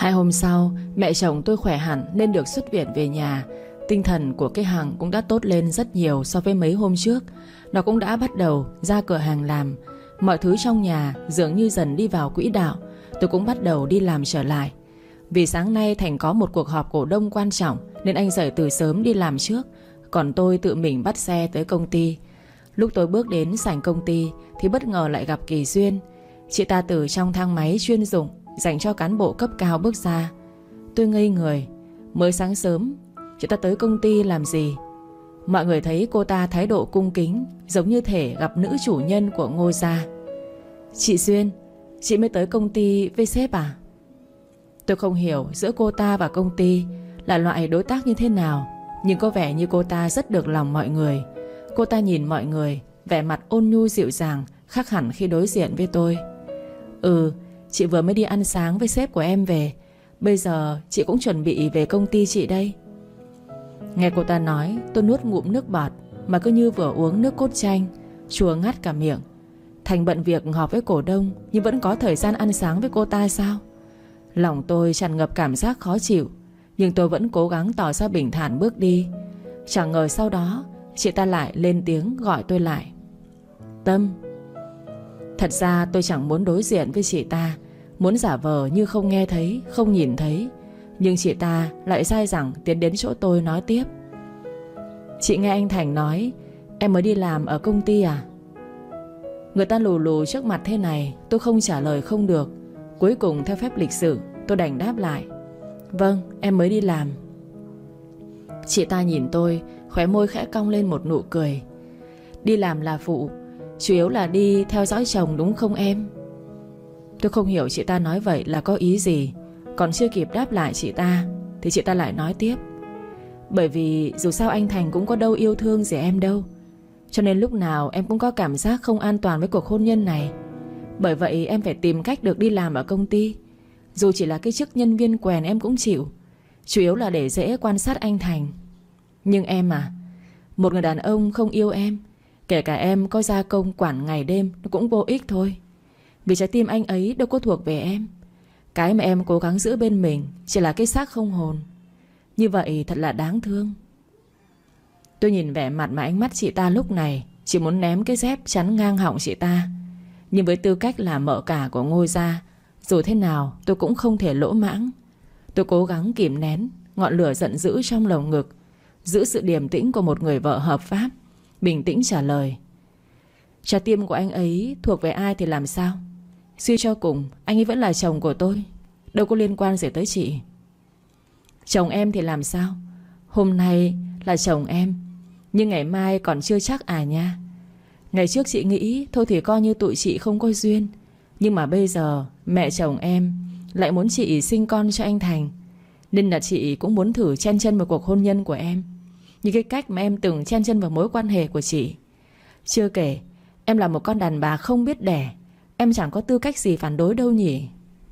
2 hôm sau, mẹ chồng tôi khỏe hẳn nên được xuất viện về nhà. Tinh thần của cái Hằng cũng đã tốt lên rất nhiều so với mấy hôm trước. Nó cũng đã bắt đầu ra cửa hàng làm. Mọi thứ trong nhà dường như dần đi vào quỹ đạo. Tôi cũng bắt đầu đi làm trở lại. Vì sáng nay Thành có một cuộc họp cổ đông quan trọng nên anh dậy từ sớm đi làm trước. Còn tôi tự mình bắt xe tới công ty. Lúc tôi bước đến sảnh công ty thì bất ngờ lại gặp Kỳ Duyên. Chị ta từ trong thang máy chuyên dụng dành cho cán bộ cấp cao bước ra. Tôi ngây người. Mới sáng sớm chị ta tới công ty làm gì? Mọi người thấy cô ta thái độ cung kính, giống như thể gặp nữ chủ nhân của Ngô gia. Chị Duyên, chị mới tới công ty với sếp à? Tôi không hiểu giữa cô ta và công ty là loại đối tác như thế nào, nhưng có vẻ như cô ta rất được lòng mọi người. Cô ta nhìn mọi người, vẻ mặt ôn nhu dịu dàng, khác hẳn khi đối diện với tôi. Chị vừa mới đi ăn sáng với sếp của em về. Bây giờ chị cũng chuẩn bị về công ty chị đây. Nghe cô ta nói, tôi nuốt ngụm nước bọt mà cứ như vừa uống nước cốt chanh, chua ngắt cả miệng. Thành bận việc họp với cổ đông nhưng vẫn có thời gian ăn sáng với cô ta sao? Lòng tôi tràn ngập cảm giác khó chịu, nhưng tôi vẫn cố gắng tỏ ra bình thản bước đi. Chẳng ngờ sau đó chị ta lại lên tiếng gọi tôi lại. Tâm. Thật ra tôi chẳng muốn đối diện với chị ta, muốn giả vờ như không nghe thấy, không nhìn thấy. Nhưng chị ta lại dai dẳng tiến đến chỗ tôi nói tiếp. Chị nghe anh Thành nói em mới đi làm ở công ty à? Người ta lù lù trước mặt thế này, tôi không trả lời không được. Cuối cùng theo phép lịch sự, tôi đành đáp lại. Vâng, em mới đi làm. Chị ta nhìn tôi, khóe môi khẽ cong lên một nụ cười. Đi làm là phụ, chủ yếu là đi theo dõi chồng đúng không em? Tôi không hiểu chị ta nói vậy là có ý gì. Còn chưa kịp đáp lại chị ta thì chị ta lại nói tiếp. Bởi vì dù sao anh Thành cũng có đâu yêu thương gì em đâu, cho nên lúc nào em cũng có cảm giác không an toàn với cuộc hôn nhân này. Bởi vậy em phải tìm cách được đi làm ở công ty. Dù chỉ là cái chức nhân viên quèn em cũng chịu, chủ yếu là để dễ quan sát anh Thành. Nhưng em à, một người đàn ông không yêu em, kể cả em có gia công quản ngày đêm, nó cũng vô ích thôi. Vì trái tim anh ấy đâu có thuộc về em. Cái mà em cố gắng giữ bên mình chỉ là cái xác không hồn. Như vậy thật là đáng thương. Tôi nhìn vẻ mặt mà ánh mắt chị ta lúc này, chỉ muốn ném cái dép chắn ngang họng chị ta. Nhưng với tư cách là mợ cả của Ngô gia, dù thế nào tôi cũng không thể lỗ mãng. Tôi cố gắng kìm nén ngọn lửa giận dữ trong lồng ngực, giữ sự điềm tĩnh của một người vợ hợp pháp, bình tĩnh trả lời. Trái tim của anh ấy thuộc về ai thì làm sao? Suy cho cùng anh ấy vẫn là chồng của tôi, đâu có liên quan gì tới chị. Chồng em thì làm sao? Hôm nay là chồng em, nhưng ngày mai còn chưa chắc à nha. Ngày trước chị nghĩ thôi thì coi như tụi chị không có duyên, nhưng mà bây giờ mẹ chồng em lại muốn chị sinh con cho anh Thành, nên là chị cũng muốn thử chen chân vào cuộc hôn nhân của em, như cái cách mà em từng chen chân vào mối quan hệ của chị. Chưa kể em là một con đàn bà không biết đẻ, em chẳng có tư cách gì phản đối đâu nhỉ.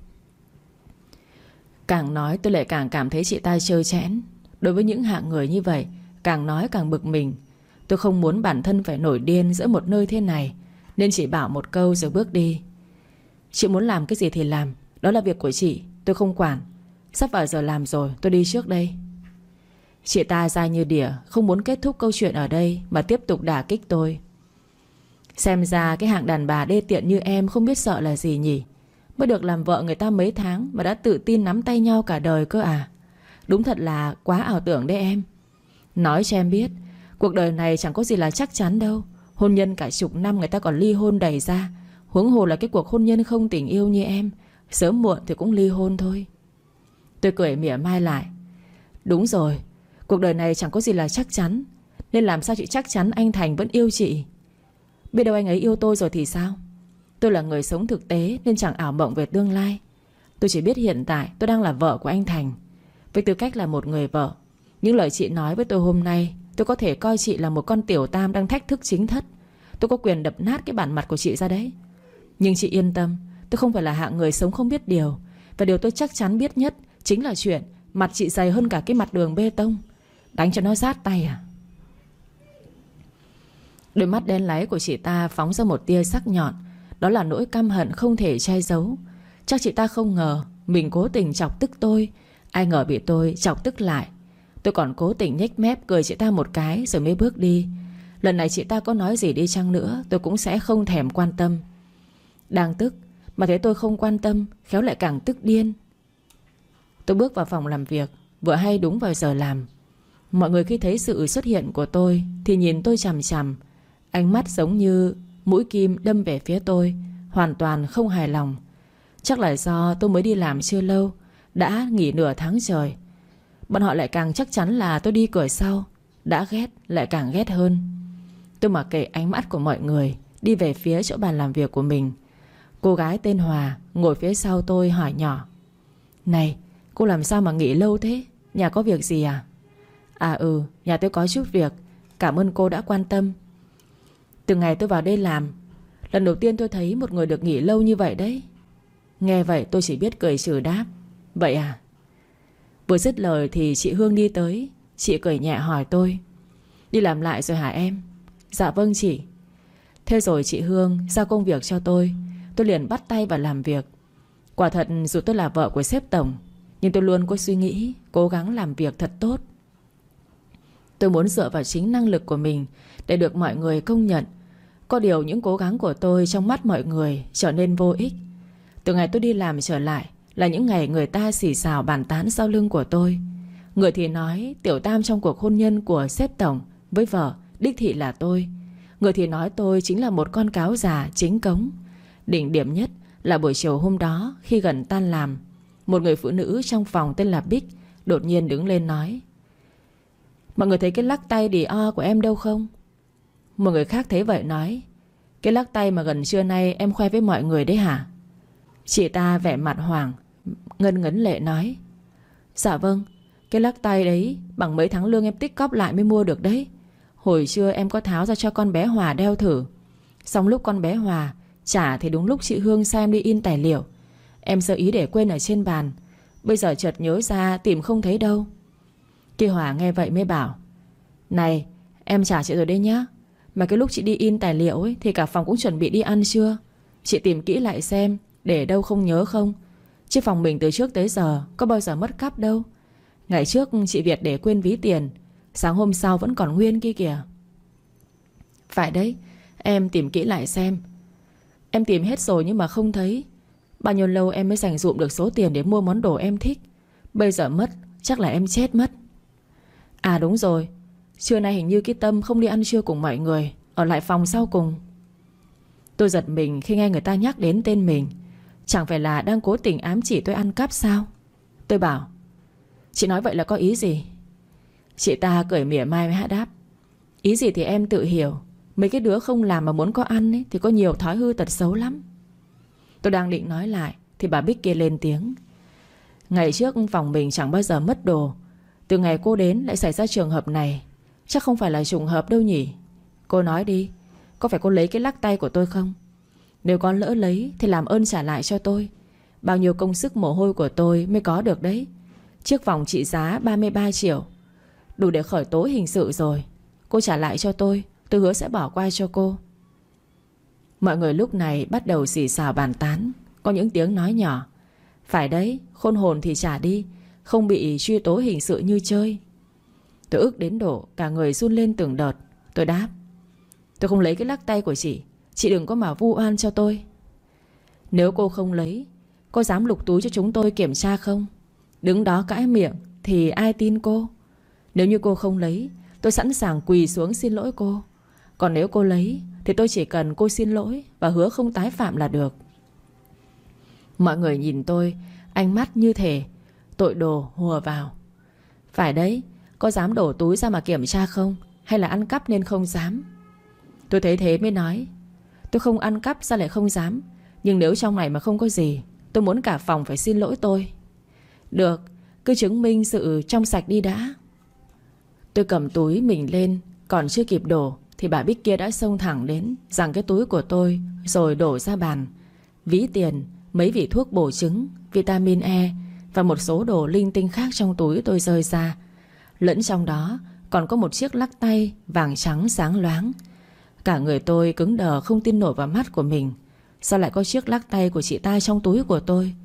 Càng nói tôi lại càng cảm thấy chị ta trơ trẽn. Đối với những hạng người như vậy, càng nói càng bực mình. Tôi không muốn bản thân phải nổi điên giữa một nơi thế này, nên chỉ bảo một câu rồi bước đi. Chị muốn làm cái gì thì làm, đó là việc của chị, tôi không quản. Sắp vào giờ làm rồi, tôi đi trước đây. Chị ta dai như đỉa, không muốn kết thúc câu chuyện ở đây mà tiếp tục đả kích tôi. Xem ra cái hạng đàn bà đê tiện như em không biết sợ là gì nhỉ. Mới được làm vợ người ta mấy tháng mà đã tự tin nắm tay nhau cả đời cơ à? Đúng thật là quá ảo tưởng đấy em. Nói cho em biết, cuộc đời này chẳng có gì là chắc chắn đâu. Hôn nhân cả chục năm người ta còn ly hôn đầy ra, huống hồ là cái cuộc hôn nhân không tình yêu như em, sớm muộn thì cũng ly hôn thôi. Tôi cười mỉa mai lại. Đúng rồi, cuộc đời này chẳng có gì là chắc chắn, nên làm sao chị chắc chắn anh Thành vẫn yêu chị? Biết đâu anh ấy yêu tôi rồi thì sao? Tôi là người sống thực tế nên chẳng ảo mộng về tương lai. Tôi chỉ biết hiện tại tôi đang là vợ của anh Thành. Với tư cách là một người vợ, những lời chị nói với tôi hôm nay, tôi có thể coi chị là một con tiểu tam đang thách thức chính thất. Tôi có quyền đập nát cái bản mặt của chị ra đấy. Nhưng chị yên tâm, tôi không phải là hạng người sống không biết điều. Và điều tôi chắc chắn biết nhất chính là chuyện mặt chị dày hơn cả cái mặt đường bê tông. Đánh cho nó rát tay à? Đôi mắt đen láy của chị ta phóng ra một tia sắc nhọn. Đó là nỗi căm hận không thể che giấu. Chắc chị ta không ngờ mình cố tình chọc tức tôi. Ai ngờ bị tôi chọc tức lại. Tôi còn cố tình nhếch mép cười chị ta một cái rồi mới bước đi. Lần này chị ta có nói gì đi chăng nữa tôi cũng sẽ không thèm quan tâm. Đang tức mà thấy tôi không quan tâm, khéo lại càng tức điên. Tôi bước vào phòng làm việc, vừa hay đúng vào giờ làm. Mọi người khi thấy sự xuất hiện của tôi thì nhìn tôi chằm chằm, ánh mắt giống như mũi kim đâm về phía tôi, hoàn toàn không hài lòng. Chắc là do tôi mới đi làm chưa lâu, đã nghỉ nửa tháng trời. Bọn họ lại càng chắc chắn là tôi đi cửa sau. Đã ghét lại càng ghét hơn. Tôi mặc kệ ánh mắt của mọi người, đi về phía chỗ bàn làm việc của mình. Cô gái tên Hòa ngồi phía sau tôi hỏi nhỏ: "Này, cô làm sao mà nghỉ lâu thế? Nhà có việc gì à?" "À nhà tôi có chút việc. Cảm ơn cô đã quan tâm." Từ ngày tôi vào đây làm, lần đầu tiên tôi thấy một người được nghỉ lâu như vậy đấy. Nghe vậy tôi chỉ biết cười trừ đáp: "Vậy à?" Vừa dứt lời thì chị Hương đi tới. Chị cười nhẹ hỏi tôi: "Đi làm lại rồi hả em?" "Dạ vâng chị." Thế rồi chị Hương giao công việc cho tôi. Tôi liền bắt tay vào làm việc. Quả thật dù tôi là vợ của sếp tổng, nhưng tôi luôn có suy nghĩ cố gắng làm việc thật tốt. Tôi muốn dựa vào chính năng lực của mình để được mọi người công nhận. Có điều những cố gắng của tôi trong mắt mọi người trở nên vô ích. Từ ngày tôi đi làm trở lại là những ngày người ta xì xào bàn tán sau lưng của tôi. Người thì nói tiểu tam trong cuộc hôn nhân của sếp tổng với vợ đích thị là tôi. Người thì nói tôi chính là một con cáo già chính cống. Đỉnh điểm nhất là buổi chiều hôm đó, khi gần tan làm, một người phụ nữ trong phòng tên là Bích đột nhiên đứng lên nói: "Mọi người thấy cái lắc tay đì o của em đâu không?" Một người khác thấy vậy nói: "Cái lắc tay mà gần trưa nay em khoe với mọi người đấy hả?" Chị ta vẻ mặt hoảng, ngân ngấn lệ nói: "Dạ vâng, cái lắc tay đấy bằng mấy tháng lương em tích cóp lại mới mua được đấy. Hồi trưa em có tháo ra cho con bé Hòa đeo thử. Xong lúc con bé Hòa trả thì đúng lúc chị Hương sai em đi in tài liệu. Em sơ ý để quên ở trên bàn. Bây giờ chợt nhớ ra tìm không thấy đâu." Chị Hòa nghe vậy mới bảo: "Này, em trả chị rồi đấy nhá. Mà cái lúc chị đi in tài liệu ấy thì cả phòng cũng chuẩn bị đi ăn chưa? Chị tìm kỹ lại xem để đâu không nhớ không. Chứ phòng mình từ trước tới giờ có bao giờ mất cắp đâu. Ngày trước chị Việt để quên ví tiền, sáng hôm sau vẫn còn nguyên kia kìa." "Phải đấy, em tìm kỹ lại xem." "Em tìm hết rồi nhưng mà không thấy. Bao nhiêu lâu em mới dành dụm được số tiền để mua món đồ em thích. Bây giờ mất, chắc là em chết mất." "À đúng rồi, trưa nay hình như cái Tâm không đi ăn trưa cùng mọi người, ở lại phòng sau cùng." Tôi giật mình khi nghe người ta nhắc đến tên mình. Chẳng phải là đang cố tình ám chỉ tôi ăn cắp sao? Tôi bảo: "Chị nói vậy là có ý gì?" Chị ta cười mỉa mai với đáp: "Ý gì thì em tự hiểu. Mấy cái đứa không làm mà muốn có ăn ấy, thì có nhiều thói hư tật xấu lắm." Tôi đang định nói lại thì bà Bích kia lên tiếng: "Ngày trước phòng mình chẳng bao giờ mất đồ. Từ ngày cô đến lại xảy ra trường hợp này. Chắc không phải là trùng hợp đâu nhỉ. Cô nói đi, có phải cô lấy cái lắc tay của tôi không? Nếu có lỡ lấy thì làm ơn trả lại cho tôi. Bao nhiêu công sức mồ hôi của tôi mới có được đấy. Chiếc vòng trị giá 33 triệu, đủ để khởi tố hình sự rồi. Cô trả lại cho tôi hứa sẽ bỏ qua cho cô." Mọi người lúc này bắt đầu xì xào bàn tán. Có những tiếng nói nhỏ: "Phải đấy, khôn hồn thì trả đi, không bị truy tố hình sự như chơi." Tôi ức đến độ cả người run lên từng đợt. Tôi đáp: "Tôi không lấy cái lắc tay của chị đừng có mà vu oan cho tôi." "Nếu cô không lấy, có dám lục túi cho chúng tôi kiểm tra không? Đứng đó cãi miệng thì ai tin cô? Nếu như cô không lấy, tôi sẵn sàng quỳ xuống xin lỗi cô. Còn nếu cô lấy thì tôi chỉ cần cô xin lỗi và hứa không tái phạm là được." Mọi người nhìn tôi, ánh mắt như thể tội đồ hùa vào. "Phải đấy, có dám đổ túi ra mà kiểm tra không? Hay là ăn cắp nên không dám?" Tôi thấy thế mới nói: "Tôi không ăn cắp sao lại không dám. Nhưng nếu trong này mà không có gì, tôi muốn cả phòng phải xin lỗi tôi." "Được, cứ chứng minh sự trong sạch đi đã." Tôi cầm túi mình lên, còn chưa kịp đổ thì bà Bích kia đã xông thẳng đến, giằng cái túi của tôi rồi đổ ra bàn. Ví tiền, mấy vỉ thuốc bổ trứng, vitamin E và một số đồ linh tinh khác trong túi tôi rơi ra. Lẫn trong đó còn có một chiếc lắc tay vàng trắng sáng loáng. Cả người tôi cứng đờ không tin nổi vào mắt của mình. Sao lại có chiếc lắc tay của chị ta trong túi của tôi?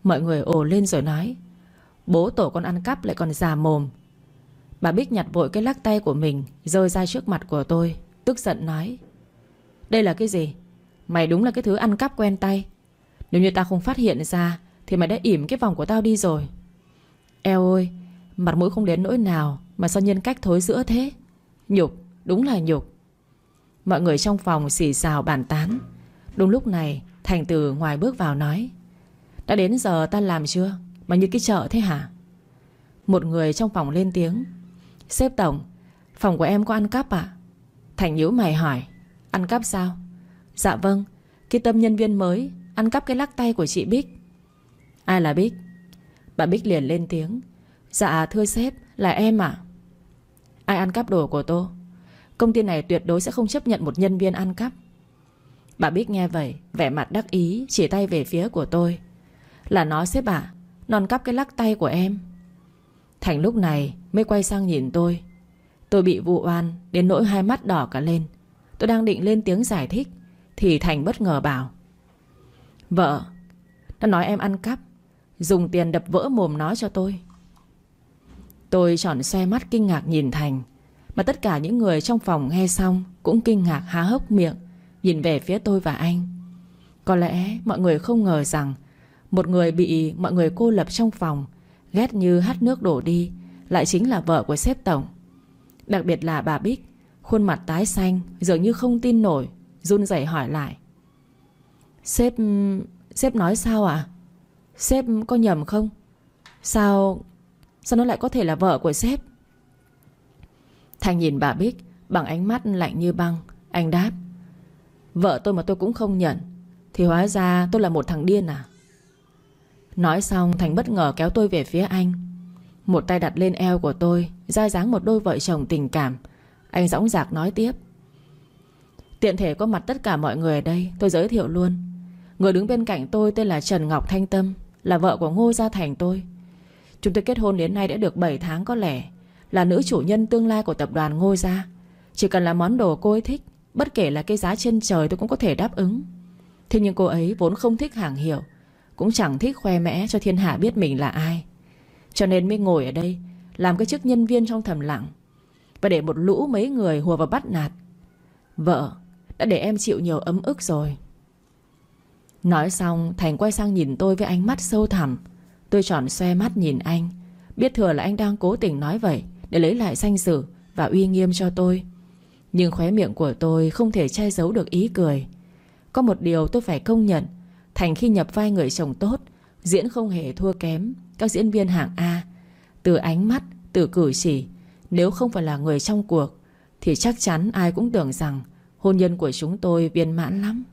Mọi người ồ lên rồi nói: Bố tổ con ăn cắp lại còn già mồm. Bà Bích nhặt vội cái lắc tay của mình, giơ ra trước mặt của tôi, tức giận nói: Đây là cái gì? Mày đúng là cái thứ ăn cắp quen tay. Nếu như tao không phát hiện ra thì mày đã ỉm cái vòng của tao đi rồi. Eo ơi, mặt mũi không đến nỗi nào mà sao nhân cách thối rữa thế. Nhục, đúng là nhục. Mọi người trong phòng xì xào bàn tán. Đúng lúc này Thành từ ngoài bước vào nói: Đã đến giờ ta làm chưa mà như cái chợ thế hả? Một người trong phòng lên tiếng: Sếp tổng, phòng của em có ăn cắp à? Thành nhíu mày hỏi: Ăn cắp sao? Dạ vâng, cái tâm nhân viên mới ăn cắp cái lắc tay của chị Bích. Ai là Bích? Bà Bích liền lên tiếng: Dạ thưa sếp, là em ạ. Ai ăn cắp đồ của tôi? Công ty này tuyệt đối sẽ không chấp nhận một nhân viên ăn cắp. Bà Bích nghe vậy, vẻ mặt đắc ý, chỉ tay về phía của tôi: Là nó sếp ạ, nó ăn cắp cái lắc tay của em. Thành lúc này mới quay sang nhìn tôi. Tôi bị vu oan đến nỗi hai mắt đỏ cả lên. Tôi đang định lên tiếng giải thích thì Thành bất ngờ bảo: Vợ, nó nói em ăn cắp, dùng tiền đập vỡ mồm nó cho tôi. Tôi tròn xoe mắt kinh ngạc nhìn Thành. Mà tất cả những người trong phòng nghe xong cũng kinh ngạc há hốc miệng, nhìn về phía tôi và anh. Có lẽ mọi người không ngờ rằng một người bị mọi người cô lập trong phòng, ghét như hắt nước đổ đi, lại chính là vợ của sếp tổng. Đặc biệt là bà Bích, khuôn mặt tái xanh, dường như không tin nổi, run rẩy hỏi lại: Sếp nói sao ạ? Sếp có nhầm không? Sao nó lại có thể là vợ của sếp? Thành nhìn bà Bích bằng ánh mắt lạnh như băng. Anh đáp: Vợ tôi mà tôi cũng không nhận thì hóa ra tôi là một thằng điên à? Nói xong Thành bất ngờ kéo tôi về phía anh, một tay đặt lên eo của tôi, ra dáng một đôi vợ chồng tình cảm. Anh dõng dạc nói tiếp: Tiện thể có mặt tất cả mọi người ở đây, tôi giới thiệu luôn. Người đứng bên cạnh tôi tên là Trần Ngọc Thanh Tâm, là vợ của Ngô Gia Thành tôi. Chúng tôi kết hôn đến nay đã được 7 tháng có lẽ, là nữ chủ nhân tương lai của tập đoàn Ngô Gia. Chỉ cần là món đồ cô ấy thích, bất kể là cái giá trên trời tôi cũng có thể đáp ứng. Thế nhưng cô ấy vốn không thích hàng hiệu, cũng chẳng thích khoe mẽ cho thiên hạ biết mình là ai, cho nên mới ngồi ở đây làm cái chức nhân viên trong thầm lặng, và để một lũ mấy người hùa vào bắt nạt. Vợ đã để em chịu nhiều ấm ức rồi. Nói xong Thành quay sang nhìn tôi với ánh mắt sâu thẳm. Tôi tròn xoe mắt nhìn anh, biết thừa là anh đang cố tình nói vậy để lấy lại danh dự và uy nghiêm cho tôi. Nhưng khóe miệng của tôi không thể che giấu được ý cười. Có một điều tôi phải công nhận: Thành khi nhập vai người chồng tốt, diễn không hề thua kém các diễn viên hạng A. Từ ánh mắt, từ cử chỉ, nếu không phải là người trong cuộc thì chắc chắn ai cũng tưởng rằng hôn nhân của chúng tôi viên mãn lắm.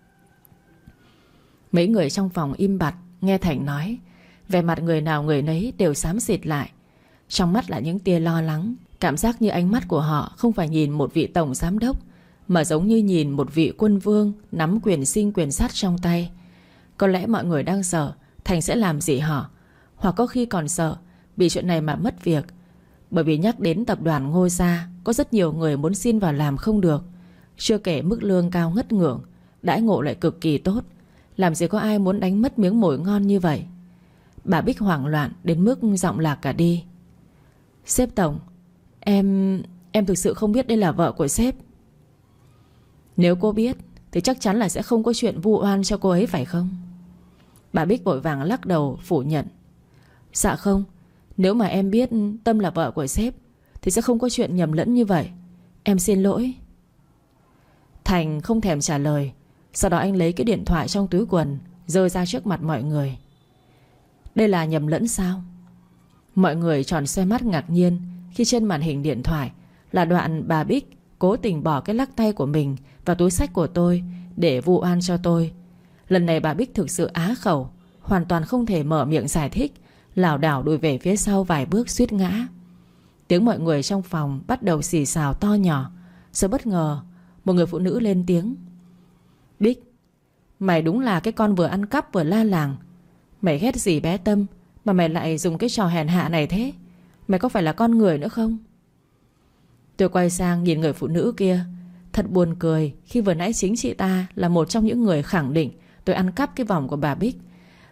Mấy người trong phòng im bặt nghe Thành nói. Vẻ mặt người nào người nấy đều xám xịt lại. Trong mắt là những tia lo lắng. Cảm giác như ánh mắt của họ không phải nhìn một vị tổng giám đốc, mà giống như nhìn một vị quân vương nắm quyền sinh quyền sát trong tay. Có lẽ mọi người đang sợ Thành sẽ làm gì họ, hoặc có khi còn sợ vì chuyện này mà mất việc. Bởi vì nhắc đến tập đoàn Ngô Gia, có rất nhiều người muốn xin vào làm không được. Chưa kể mức lương cao ngất ngưỡng, đãi ngộ lại cực kỳ tốt. Làm gì có ai muốn đánh mất miếng mồi ngon như vậy. Bà Bích hoảng loạn đến mức giọng lạc cả đi. Sếp tổng, em thực sự không biết đây là vợ của sếp. Nếu cô biết thì chắc chắn là sẽ không có chuyện vu oan cho cô ấy phải không? Bà Bích vội vàng lắc đầu phủ nhận. Dạ không, nếu mà em biết Tâm là vợ của sếp thì sẽ không có chuyện nhầm lẫn như vậy. Em xin lỗi. Thành không thèm trả lời. Sau đó anh lấy cái điện thoại trong túi quần, giơ ra trước mặt mọi người. Đây là nhầm lẫn sao? Mọi người tròn xoe mắt ngạc nhiên khi trên màn hình điện thoại là đoạn bà Bích cố tình bỏ cái lắc tay của mình vào túi xách của tôi để vu oan cho tôi. Lần này bà Bích thực sự á khẩu, hoàn toàn không thể mở miệng giải thích, lảo đảo lùi về phía sau vài bước suýt ngã. Tiếng mọi người trong phòng bắt đầu xì xào to nhỏ. Rồi bất ngờ một người phụ nữ lên tiếng. Bích, mày đúng là cái con vừa ăn cắp vừa la làng. Mày ghét gì bé Tâm mà mày lại dùng cái trò hèn hạ này thế? Mày có phải là con người nữa không? Tôi quay sang nhìn người phụ nữ kia. Thật buồn cười khi vừa nãy chính chị ta là một trong những người khẳng định tôi ăn cắp cái vòng của bà Bích.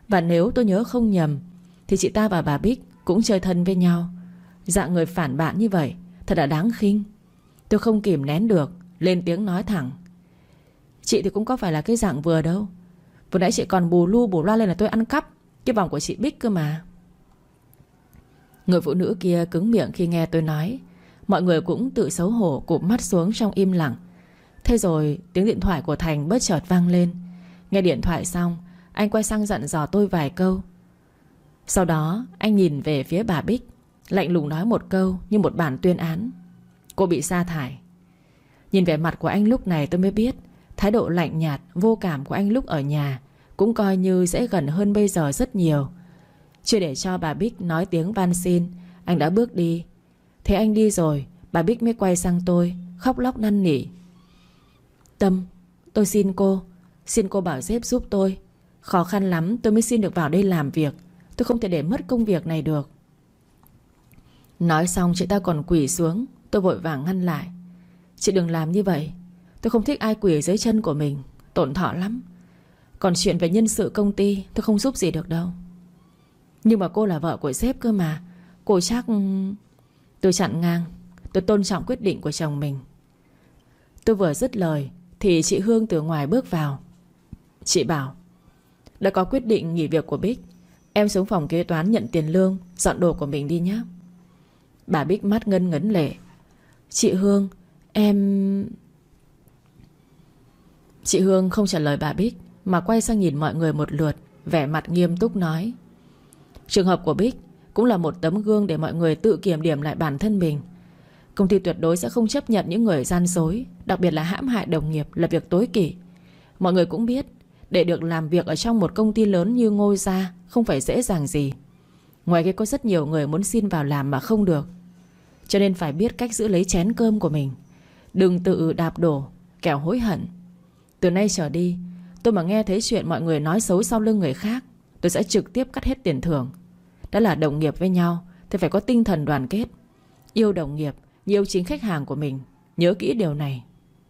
Và nếu tôi nhớ không nhầm thì chị ta và bà Bích cũng chơi thân với nhau. Dạng người phản bạn như vậy thật là đáng khinh. Tôi không kìm nén được, lên tiếng nói thẳng: chị thì cũng có phải là cái dạng vừa đâu. Vừa nãy chị còn bù lu bù loa lên là tôi ăn cắp cái vòng của chị Bích cơ mà. Người phụ nữ kia cứng miệng khi nghe tôi nói. Mọi người cũng tự xấu hổ cụp mắt xuống trong im lặng. Thế rồi tiếng điện thoại của Thành bất chợt vang lên. Nghe điện thoại xong, anh quay sang dặn dò tôi vài câu. Sau đó anh nhìn về phía bà Bích, lạnh lùng nói một câu như một bản tuyên án: cô bị sa thải. Nhìn vẻ mặt của anh lúc này tôi mới biết thái độ lạnh nhạt, vô cảm của anh lúc ở nhà cũng coi như sẽ gần hơn bây giờ rất nhiều. Chưa để cho bà Bích nói tiếng van xin, anh đã bước đi. Thế anh đi rồi, bà Bích mới quay sang tôi, khóc lóc năn nỉ: Tâm, tôi xin cô bảo sếp giúp tôi. Khó khăn lắm tôi mới xin được vào đây làm việc. Tôi không thể để mất công việc này được. Nói xong chị ta còn quỳ xuống. Tôi vội vàng ngăn lại: chị đừng làm như vậy. Tôi không thích ai quỳ dưới chân của mình, tổn thọ lắm. Còn chuyện về nhân sự công ty tôi không giúp gì được đâu. Nhưng mà cô là vợ của sếp cơ mà. Cô chắc... Tôi chặn ngang: tôi tôn trọng quyết định của chồng mình. Tôi vừa dứt lời thì chị Hương từ ngoài bước vào. Chị bảo: đã có quyết định nghỉ việc của Bích, em xuống phòng kế toán nhận tiền lương, dọn đồ của mình đi nhé. Bà Bích mắt ngân ngấn lệ: chị Hương, em... Chị Hương không trả lời bà Bích mà quay sang nhìn mọi người một lượt, vẻ mặt nghiêm túc nói: trường hợp của Bích cũng là một tấm gương để mọi người tự kiểm điểm lại bản thân mình. Công ty tuyệt đối sẽ không chấp nhận những người gian dối, đặc biệt là hãm hại đồng nghiệp là việc tối kỵ. Mọi người cũng biết, để được làm việc ở trong một công ty lớn như Ngôi Gia không phải dễ dàng gì. Ngoài kia có rất nhiều người muốn xin vào làm mà không được. Cho nên phải biết cách giữ lấy chén cơm của mình, đừng tự đạp đổ kẻo hối hận. Từ nay trở đi, tôi mà nghe thấy chuyện mọi người nói xấu sau lưng người khác, tôi sẽ trực tiếp cắt hết tiền thưởng. Đã là đồng nghiệp với nhau thì phải có tinh thần đoàn kết, yêu đồng nghiệp như yêu chính khách hàng của mình. Nhớ kỹ điều này.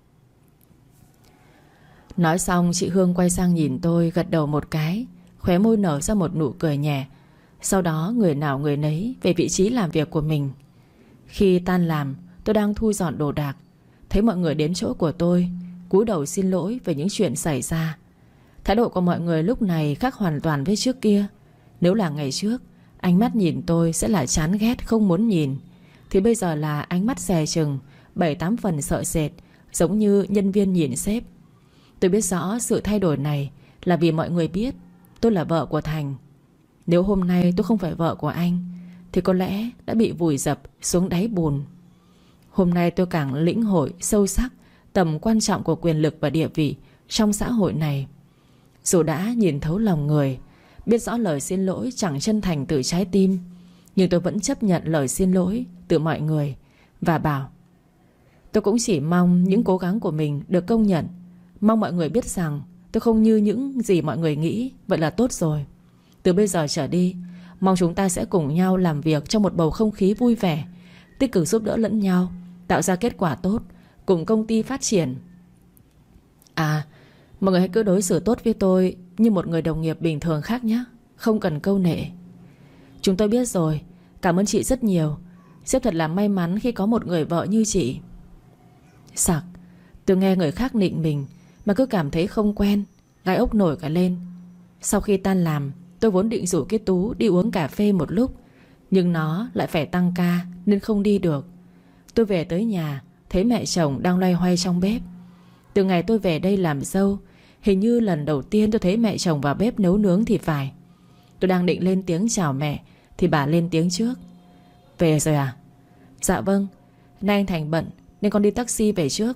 Nói xong chị Hương quay sang nhìn tôi, gật đầu một cái, khóe môi nở ra một nụ cười nhẹ. Sau đó người nào người nấy về vị trí làm việc của mình. Khi tan làm, tôi đang thu dọn đồ đạc, thấy mọi người đến chỗ của tôi, cúi đầu xin lỗi về những chuyện xảy ra. Thái độ của mọi người lúc này khác hoàn toàn với trước kia. Nếu là ngày trước, ánh mắt nhìn tôi sẽ là chán ghét không muốn nhìn, thì bây giờ là ánh mắt dè chừng, 7-8 phần sợ sệt, giống như nhân viên nhìn sếp. Tôi biết rõ sự thay đổi này là vì mọi người biết tôi là vợ của Thành. Nếu hôm nay tôi không phải vợ của anh thì có lẽ đã bị vùi dập xuống đáy bùn. Hôm nay tôi càng lĩnh hội sâu sắc tầm quan trọng của quyền lực và địa vị trong xã hội này. Dù đã nhìn thấu lòng người, biết rõ lời xin lỗi chẳng chân thành từ trái tim, nhưng tôi vẫn chấp nhận lời xin lỗi từ mọi người và bảo tôi cũng chỉ mong những cố gắng của mình được công nhận. Mong mọi người biết rằng tôi không như những gì mọi người nghĩ. Vậy là tốt rồi. Từ bây giờ trở đi, mong chúng ta sẽ cùng nhau làm việc trong một bầu không khí vui vẻ, tích cực giúp đỡ lẫn nhau, tạo ra kết quả tốt, cùng công ty phát triển. À, mọi người hãy cứ đối xử tốt với tôi như một người đồng nghiệp bình thường khác nhé, không cần câu nệ. Chúng tôi biết rồi. Cảm ơn chị rất nhiều. Sếp thật là may mắn khi có một người vợ như chị. Sặc, tôi nghe người khác nịnh mình mà cứ cảm thấy không quen, gai ốc nổi cả lên. Sau khi tan làm, tôi vốn định rủ cái Tú đi uống cà phê một lúc, nhưng nó lại phải tăng ca nên không đi được. Tôi về tới nhà, thấy mẹ chồng đang loay hoay trong bếp. Từ ngày tôi về đây làm dâu, hình như lần đầu tiên tôi thấy mẹ chồng vào bếp nấu nướng thì phải. Tôi đang định lên tiếng chào mẹ thì bà lên tiếng trước. Về rồi à? Dạ vâng. Nay anh Thành bận nên con đi taxi về trước.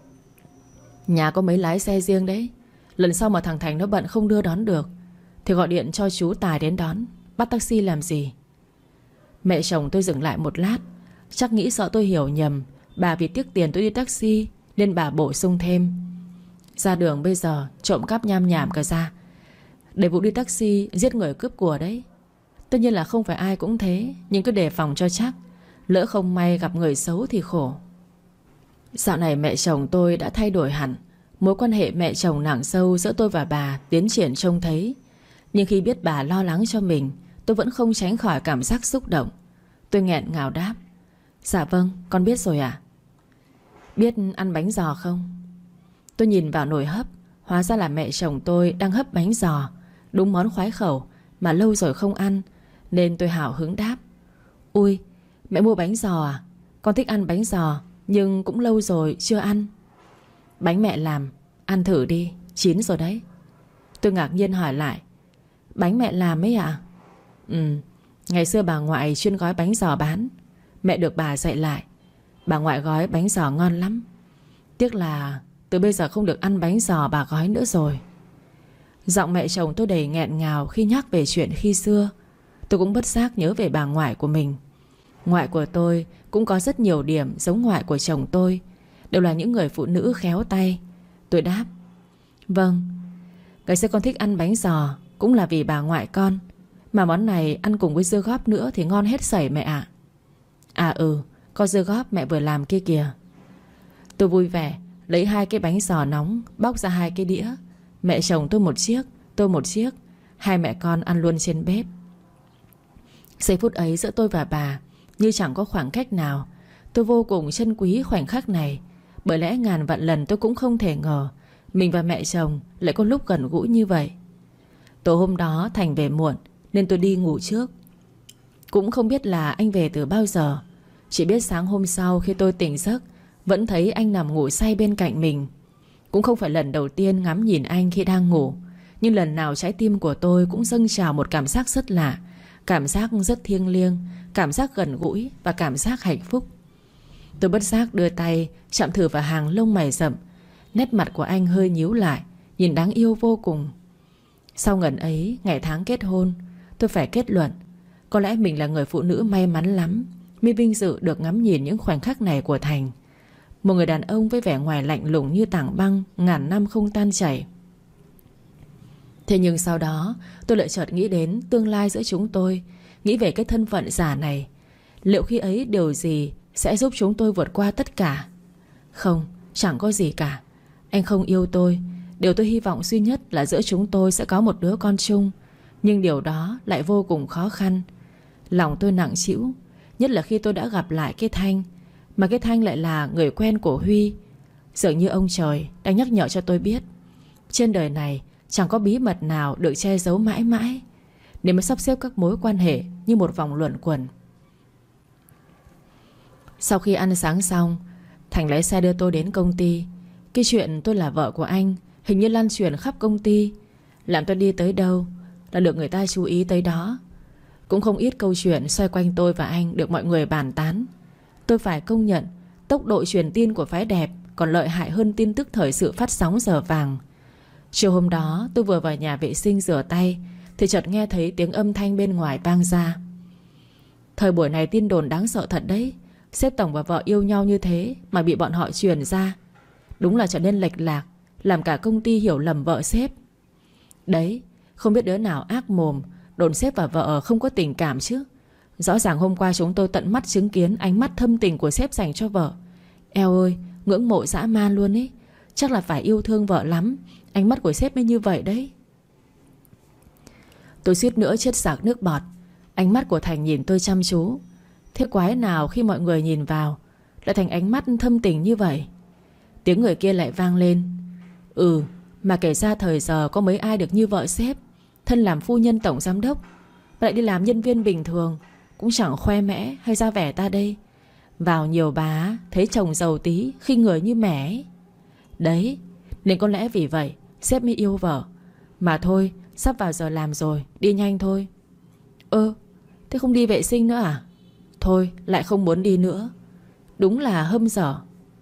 Nhà có mấy lái xe riêng đấy. Lần sau mà thằng Thành nó bận không đưa đón được thì gọi điện cho chú Tài đến đón. Bắt taxi làm gì? Mẹ chồng tôi dừng lại một lát, chắc nghĩ sợ tôi hiểu nhầm bà vì tiếc tiền tôi đi taxi nên bà bổ sung thêm: ra đường bây giờ trộm cắp nham nhảm cả ra. Để vụ đi taxi giết người cướp của đấy. Tất nhiên là không phải ai cũng thế, nhưng cứ đề phòng cho chắc, lỡ không may gặp người xấu thì khổ. Dạo này mẹ chồng tôi đã thay đổi hẳn. Mối quan hệ mẹ chồng nàng sâu giữa tôi và bà tiến triển trông thấy. Nhưng khi biết bà lo lắng cho mình, tôi vẫn không tránh khỏi cảm giác xúc động. Tôi nghẹn ngào đáp: Dạ vâng, con biết rồi ạ. Biết ăn bánh giò không? Tôi nhìn vào nồi hấp. Hóa ra là mẹ chồng tôi đang hấp bánh giò. Đúng món khoái khẩu mà lâu rồi không ăn, nên tôi hào hứng đáp: Ui, mẹ mua bánh giò à? Con thích ăn bánh giò, nhưng cũng lâu rồi chưa ăn. Bánh mẹ làm, ăn thử đi, chín rồi đấy. Tôi ngạc nhiên hỏi lại: Bánh mẹ làm ấy ạ? Ừ, ngày xưa bà ngoại chuyên gói bánh giò bán. Mẹ được bà dạy lại. Bà ngoại gói bánh giò ngon lắm. Tiếc là từ bây giờ không được ăn bánh giò bà gói nữa rồi. Giọng mẹ chồng tôi đầy nghẹn ngào khi nhắc về chuyện khi xưa. Tôi cũng bất giác nhớ về bà ngoại của mình. Ngoại của tôi cũng có rất nhiều điểm giống ngoại của chồng tôi, đều là những người phụ nữ khéo tay. Tôi đáp: Vâng, ngày xưa con thích ăn bánh giò cũng là vì bà ngoại con. Mà món này ăn cùng với dưa góp nữa thì ngon hết sảy mẹ ạ. À ừ, có dưa góp mẹ vừa làm kia kìa. Tôi vui vẻ lấy 2 cái bánh giò nóng, bóc ra 2 cái đĩa. Mẹ chồng tôi một chiếc, tôi một chiếc. Hai mẹ con ăn luôn trên bếp. Giây phút ấy giữa tôi và bà như chẳng có khoảng cách nào. Tôi vô cùng trân quý khoảnh khắc này. Bởi lẽ ngàn vạn lần tôi cũng không thể ngờ mình và mẹ chồng lại có lúc gần gũi như vậy. Tối hôm đó Thành về muộn nên tôi đi ngủ trước. Cũng không biết là anh về từ bao giờ. Chỉ biết sáng hôm sau khi tôi tỉnh giấc, vẫn thấy anh nằm ngủ say bên cạnh mình. Cũng không phải lần đầu tiên ngắm nhìn anh khi đang ngủ, nhưng lần nào trái tim của tôi cũng dâng trào một cảm giác rất lạ. Cảm giác rất thiêng liêng, cảm giác gần gũi và cảm giác hạnh phúc. Tôi bất giác đưa tay chạm thử vào hàng lông mày rậm. Nét mặt của anh hơi nhíu lại, nhìn đáng yêu vô cùng. Sau ngần ấy ngày tháng kết hôn, tôi phải kết luận có lẽ mình là người phụ nữ may mắn lắm mới vinh dự được ngắm nhìn những khoảnh khắc này của Thành. Một người đàn ông với vẻ ngoài lạnh lùng như tảng băng ngàn năm không tan chảy. Thế nhưng sau đó tôi lại chợt nghĩ đến tương lai giữa chúng tôi. Nghĩ về cái thân phận giả này. Liệu khi ấy điều gì sẽ giúp chúng tôi vượt qua tất cả? Không, chẳng có gì cả. Anh không yêu tôi. Điều tôi hy vọng duy nhất là giữa chúng tôi sẽ có một đứa con chung. Nhưng điều đó lại vô cùng khó khăn. Lòng tôi nặng trĩu, nhất là khi tôi đã gặp lại cái Thanh. Mà cái Thanh lại là người quen của Huy. Dường như ông trời đang nhắc nhở cho tôi biết trên đời này chẳng có bí mật nào được che giấu mãi mãi. Nếu mà sắp xếp các mối quan hệ như một vòng luẩn quẩn. Sau khi ăn sáng xong, Thành lái xe đưa tôi đến công ty. Cái chuyện tôi là vợ của anh hình như lan truyền khắp công ty, làm tôi đi tới đâu là được người ta chú ý tới đó. Cũng không ít câu chuyện xoay quanh tôi và anh được mọi người bàn tán. Tôi phải công nhận tốc độ truyền tin của phái đẹp còn lợi hại hơn tin tức thời sự phát sóng giờ vàng. Chiều hôm đó tôi vừa vào nhà vệ sinh rửa tay thì chợt nghe thấy tiếng âm thanh bên ngoài vang ra. Thời buổi này tin đồn đáng sợ thật đấy. Sếp tổng và vợ yêu nhau như thế mà bị bọn họ truyền ra. Đúng là trở nên lệch lạc, làm cả công ty hiểu lầm vợ sếp. Đấy, không biết đứa nào ác mồm đồn sếp và vợ không có tình cảm chứ. Rõ ràng hôm qua chúng tôi tận mắt chứng kiến ánh mắt thâm tình của sếp dành cho vợ. Eo ơi, ngưỡng mộ dã man luôn ấy. Chắc là phải yêu thương vợ lắm, ánh mắt của sếp mới như vậy đấy. Tôi suýt nữa chết sặc nước bọt. Ánh mắt của Thành nhìn tôi chăm chú. Thế quái nào khi mọi người nhìn vào lại thành ánh mắt thâm tình như vậy? Tiếng người kia lại vang lên. Ừ, mà kể ra thời giờ có mấy ai được như vợ sếp. Thân làm phu nhân tổng giám đốc lại đi làm nhân viên bình thường, cũng chẳng khoe mẽ hay ra vẻ ta đây. Vào nhiều bà thấy chồng giàu tí khi người như mẻ ấy. Đấy, nên có lẽ vì vậy sếp mới yêu vợ. Mà thôi, sắp vào giờ làm rồi, đi nhanh thôi. Thế không đi vệ sinh nữa à? Thôi, lại không muốn đi nữa. Đúng là hâm dở.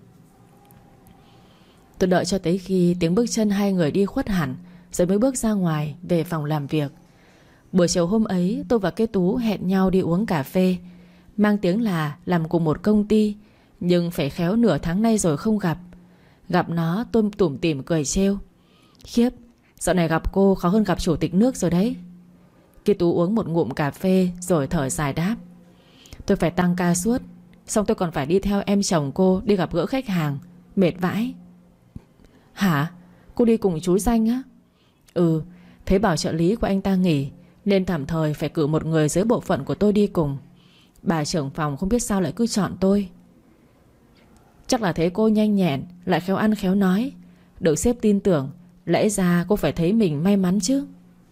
Tôi đợi cho tới khi tiếng bước chân hai người đi khuất hẳn rồi mới bước ra ngoài về phòng làm việc. Buổi chiều hôm ấy tôi và cái Tú hẹn nhau đi uống cà phê. Mang tiếng là làm cùng một công ty, nhưng phải khéo nửa tháng nay rồi không gặp. Gặp nó tôi tủm tỉm cười trêu. Khiếp, dạo này gặp cô khó hơn gặp chủ tịch nước rồi đấy. Cái Tú uống một ngụm cà phê rồi thở dài đáp. Tôi phải tăng ca suốt, xong tôi còn phải đi theo em chồng cô đi gặp gỡ khách hàng. Mệt vãi. Hả? Cô đi cùng chú Danh á? Ừ, Thấy bảo trợ lý của anh ta nghỉ nên tạm thời phải cử một người dưới bộ phận của tôi đi cùng. Bà trưởng phòng không biết sao lại cứ chọn tôi. Chắc là thấy cô nhanh nhẹn, lại khéo ăn khéo nói, được sếp tin tưởng. Lẽ ra cô phải thấy mình may mắn chứ.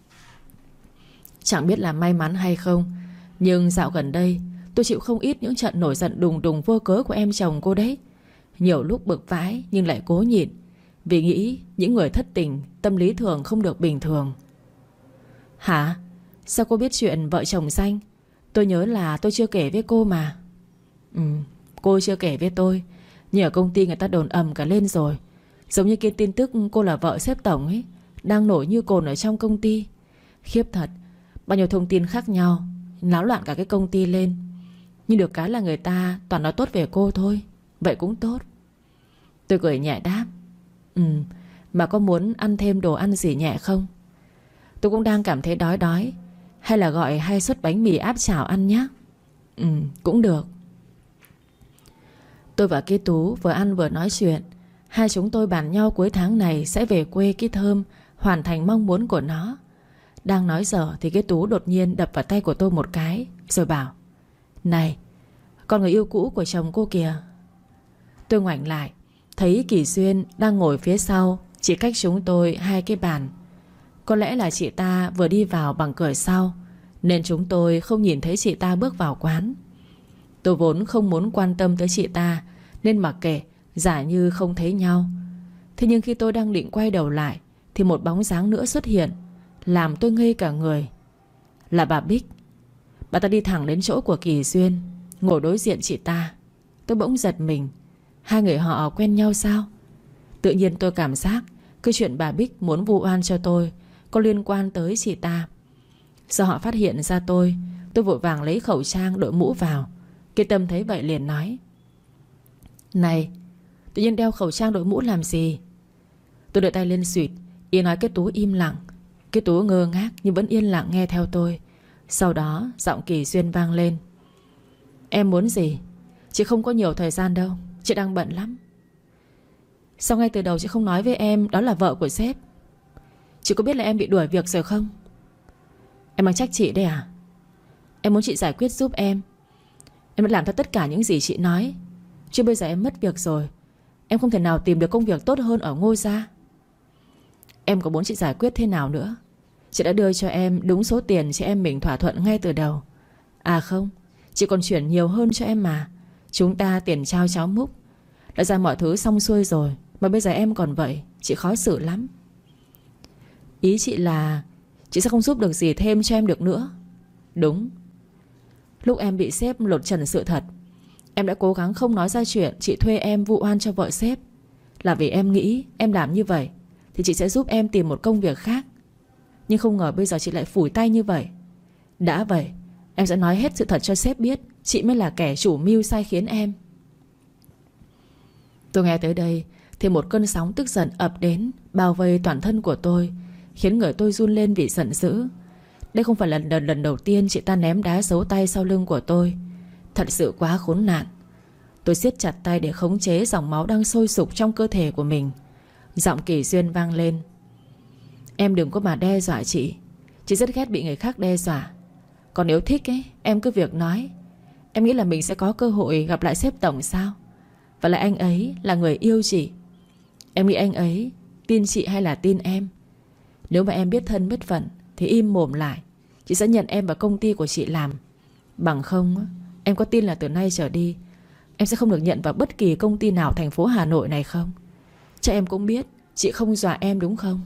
Chẳng biết là may mắn hay không, nhưng dạo gần đây tôi chịu không ít những trận nổi giận đùng đùng vô cớ của em chồng cô đấy. Nhiều lúc bực vãi nhưng lại cố nhịn, vì nghĩ những người thất tình tâm lý thường không được bình thường. Hả? Sao cô biết chuyện vợ chồng Danh? Tôi nhớ là tôi chưa kể với cô mà. Cô chưa kể với tôi, nhưng ở công ty người ta đồn ầm cả lên rồi. Giống như cái tin tức cô là vợ sếp tổng ấy đang nổi như cồn ở trong công ty. Khiếp thật. Bao nhiêu thông tin khác nhau, náo loạn cả cái công ty lên. Nhưng được cái là người ta toàn nói tốt về cô thôi. Vậy cũng tốt. Tôi cười nhẹ đáp, mà có muốn ăn thêm đồ ăn gì nhẹ không? Tôi cũng đang cảm thấy đói đói. Hay là gọi 2 suất bánh mì áp chảo ăn nhé? Cũng được. Tôi và cái Tú vừa ăn vừa nói chuyện. Hai chúng tôi bàn nhau cuối tháng này sẽ về quê cái Thơm, hoàn thành mong muốn của nó. Đang nói dở thì cái Tú đột nhiên đập vào tay của tôi một cái, rồi bảo, này, con người yêu cũ của chồng cô kìa. Tôi ngoảnh lại, thấy Kỳ Duyên đang ngồi phía sau, chỉ cách chúng tôi 2 cái bàn. Có lẽ là chị ta vừa đi vào bằng cửa sau, nên chúng tôi không nhìn thấy chị ta bước vào quán. Tôi vốn không muốn quan tâm tới chị ta, nên mặc kệ, giả như không thấy nhau. Thế nhưng khi tôi đang định quay đầu lại thì một bóng dáng nữa xuất hiện, làm tôi ngây cả người. Là bà Bích. Bà ta đi thẳng đến chỗ của Kỳ Duyên, ngồi đối diện chị ta. Tôi bỗng giật mình. Hai người họ quen nhau sao? Tự nhiên tôi cảm giác cái chuyện bà Bích muốn vu oan cho tôi có liên quan tới chị ta. Sao họ phát hiện ra tôi vội vàng lấy khẩu trang đội mũ vào. Cái Tâm thấy vậy liền nói, này, tự nhiên đeo khẩu trang đội mũ làm gì? Tôi đưa tay lên xụt, ý nói cái Tú im lặng. Cái Tú ngơ ngác nhưng vẫn yên lặng nghe theo tôi. Sau đó giọng Kỳ Duyên vang lên, em muốn gì? Chị không có nhiều thời gian đâu, chị đang bận lắm. Sao ngay từ đầu chị không nói với em đó là vợ của sếp? Chị có biết là em bị đuổi việc rồi không? Em đang trách chị đây à? Em muốn chị giải quyết giúp em. Em đã làm theo tất cả những gì chị nói, chứ bây giờ em mất việc rồi, em không thể nào tìm được công việc tốt hơn ở Ngô Gia. Em có muốn chị giải quyết thế nào nữa? Chị đã đưa cho em đúng số tiền chị em mình thỏa thuận ngay từ đầu. À không, chị còn chuyển nhiều hơn cho em mà. Chúng ta tiền trao cháo múc. Đã ra mọi thứ xong xuôi rồi mà bây giờ em còn vậy, chị khó xử lắm. Ý chị là chị sẽ không giúp được gì thêm cho em được nữa. Đúng. Lúc em bị sếp lột trần sự thật, em đã cố gắng không nói ra chuyện chị thuê em vu oan cho vợ sếp, là vì em nghĩ em làm như vậy thì chị sẽ giúp em tìm một công việc khác. Nhưng không ngờ bây giờ chị lại phủi tay như vậy. Đã vậy, em sẽ nói hết sự thật cho sếp biết chị mới là kẻ chủ mưu sai khiến em. Tôi nghe tới đây thì một cơn sóng tức giận ập đến, bao vây toàn thân của tôi, khiến người tôi run lên vì giận dữ. Đây không phải là lần đầu tiên chị ta ném đá giấu tay sau lưng của tôi. Thật sự quá khốn nạn. Tôi siết chặt tay để khống chế dòng máu đang sôi sục trong cơ thể của mình. Giọng Kỳ Duyên vang lên, em đừng có mà đe dọa chị. Chị rất ghét bị người khác đe dọa. Còn nếu thích ấy, em cứ việc nói. Em nghĩ là mình sẽ có cơ hội gặp lại sếp tổng sao? Và lại anh ấy là người yêu chị. Em nghĩ anh ấy tin chị hay là tin em? Nếu mà em biết thân biết phận thì im mồm lại, chị sẽ nhận em vào công ty của chị làm. Bằng không, em có tin là từ nay trở đi em sẽ không được nhận vào bất kỳ công ty nào thành phố Hà Nội này không? Chắc em cũng biết chị không dọa em đúng không?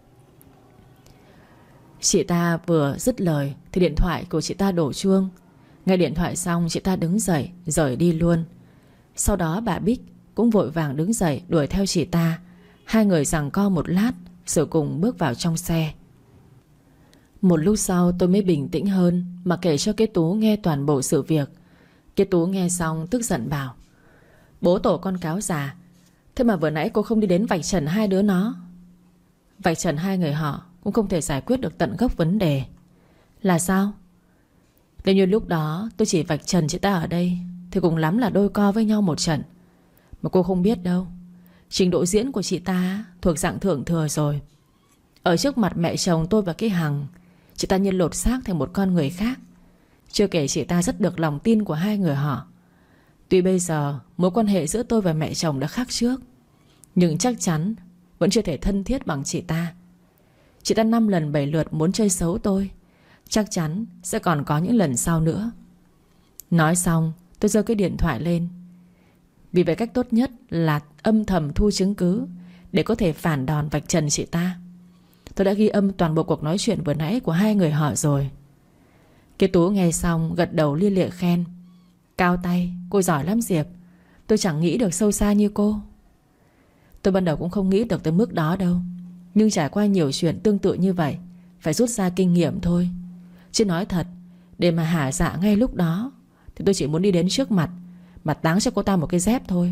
Chị ta vừa dứt lời thì điện thoại của chị ta đổ chuông. Nghe điện thoại xong, chị ta đứng dậy rời đi luôn. Sau đó bà Bích cũng vội vàng đứng dậy đuổi theo chị ta. Hai người giằng co một lát rồi cùng bước vào trong xe. Một lúc sau tôi mới bình tĩnh hơn mà kể cho cái Tú nghe toàn bộ sự việc. Cái Tú nghe xong tức giận bảo, bố tổ con cáo già, thế mà vừa nãy cô không đi đến vạch trần hai đứa nó. Vạch trần hai người họ cũng không thể giải quyết được tận gốc vấn đề. Là sao? Nếu như lúc đó tôi chỉ vạch trần chị ta ở đây thì cùng lắm là đôi co với nhau một trận. Mà cô không biết đâu, trình độ diễn của chị ta thuộc dạng thượng thừa rồi. Ở trước mặt mẹ chồng tôi và cái Hằng, chị ta như lột xác thành một con người khác. Chưa kể chị ta rất được lòng tin của hai người họ. Tuy bây giờ mối quan hệ giữa tôi và mẹ chồng đã khác trước, nhưng chắc chắn vẫn chưa thể thân thiết bằng chị ta. Chị ta 5 lần 7 lượt muốn chơi xấu tôi, chắc chắn sẽ còn có những lần sau nữa. Nói xong tôi giơ cái điện thoại lên. Vì vậy cách tốt nhất là âm thầm thu chứng cứ để có thể phản đòn vạch trần chị ta. Tôi đã ghi âm toàn bộ cuộc nói chuyện vừa nãy của hai người họ rồi. Cái Tú nghe xong gật đầu lia lịa khen: cao tay, cô giỏi lắm Diệp. Tôi chẳng nghĩ được sâu xa như cô. Tôi ban đầu cũng không nghĩ được tới mức đó đâu, nhưng trải qua nhiều chuyện tương tự như vậy, phải rút ra kinh nghiệm thôi. Chứ nói thật, để mà hả dạ ngay lúc đó thì tôi chỉ muốn đi đến trước mặt mà táng cho cô ta một cái dép thôi.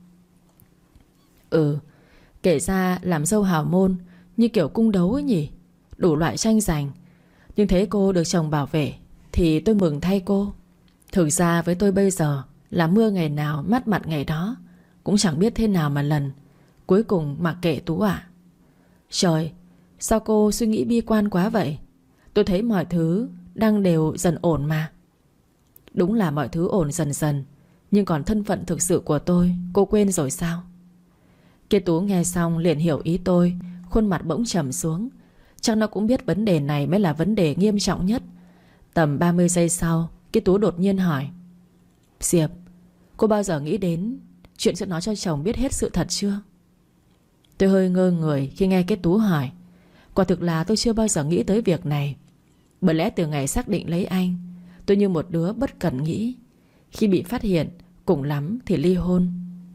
Kể ra làm dâu hào môn như kiểu cung đấu ấy nhỉ, đủ loại tranh giành. Nhưng thấy cô được chồng bảo vệ thì tôi mừng thay cô. Thực ra với tôi bây giờ là mưa ngày nào mát mặt ngày đó, cũng chẳng biết thế nào mà lần. Cuối cùng mặc kệ Tú ạ. Trời, sao cô suy nghĩ bi quan quá vậy? Tôi thấy mọi thứ đang đều dần ổn mà. Đúng là mọi thứ ổn dần dần, nhưng còn thân phận thực sự của tôi, cô quên rồi sao? Cái Tú nghe xong liền hiểu ý tôi, khuôn mặt bỗng trầm xuống. Chắc nó cũng biết vấn đề này mới là vấn đề nghiêm trọng nhất. Tầm 30 giây sau, cái Tú đột nhiên hỏi: Diệp, cô bao giờ nghĩ đến chuyện sẽ nói cho chồng biết hết sự thật chưa? Tôi hơi ngơ người khi nghe cái Tú hỏi. Quả thực là tôi chưa bao giờ nghĩ tới việc này. Bởi lẽ từ ngày xác định lấy anh, tôi như một đứa bất cẩn nghĩ khi bị phát hiện, cùng lắm thì ly hôn.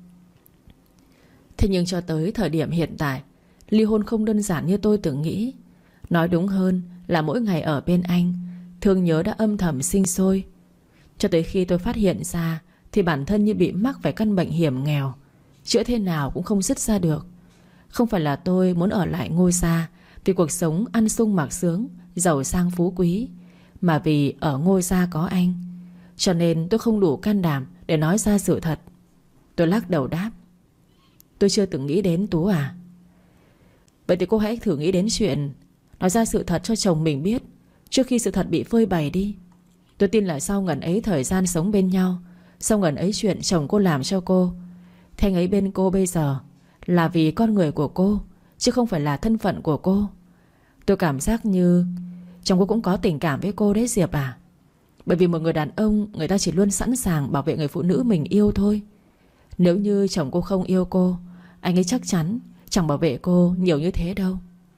Thế nhưng cho tới thời điểm hiện tại, ly hôn không đơn giản như tôi tưởng nghĩ. Nói đúng hơn là mỗi ngày ở bên anh, thương nhớ đã âm thầm sinh sôi. Cho tới khi tôi phát hiện ra thì bản thân như bị mắc phải căn bệnh hiểm nghèo, chữa thế nào cũng không dứt ra được. Không phải là tôi muốn ở lại Ngôi Gia vì cuộc sống ăn sung mặc sướng, giàu sang phú quý, mà vì ở Ngôi Gia có anh. Cho nên tôi không đủ can đảm để nói ra sự thật. Tôi lắc đầu đáp: tôi chưa từng nghĩ đến Tú à. Vậy thì cô hãy thử nghĩ đến chuyện nói ra sự thật cho chồng mình biết trước khi sự thật bị phơi bày đi. Tôi tin là sau ngần ấy thời gian sống bên nhau, sau ngần ấy chuyện chồng cô làm cho cô, thì anh ấy bên cô bây giờ là vì con người của cô, chứ không phải là thân phận của cô. Tôi cảm giác như chồng cô cũng có tình cảm với cô đấy Diệp à. Bởi vì một người đàn ông, người ta chỉ luôn sẵn sàng bảo vệ người phụ nữ mình yêu thôi. Nếu như chồng cô không yêu cô, anh ấy chắc chắn chẳng bảo vệ cô nhiều như thế đâu.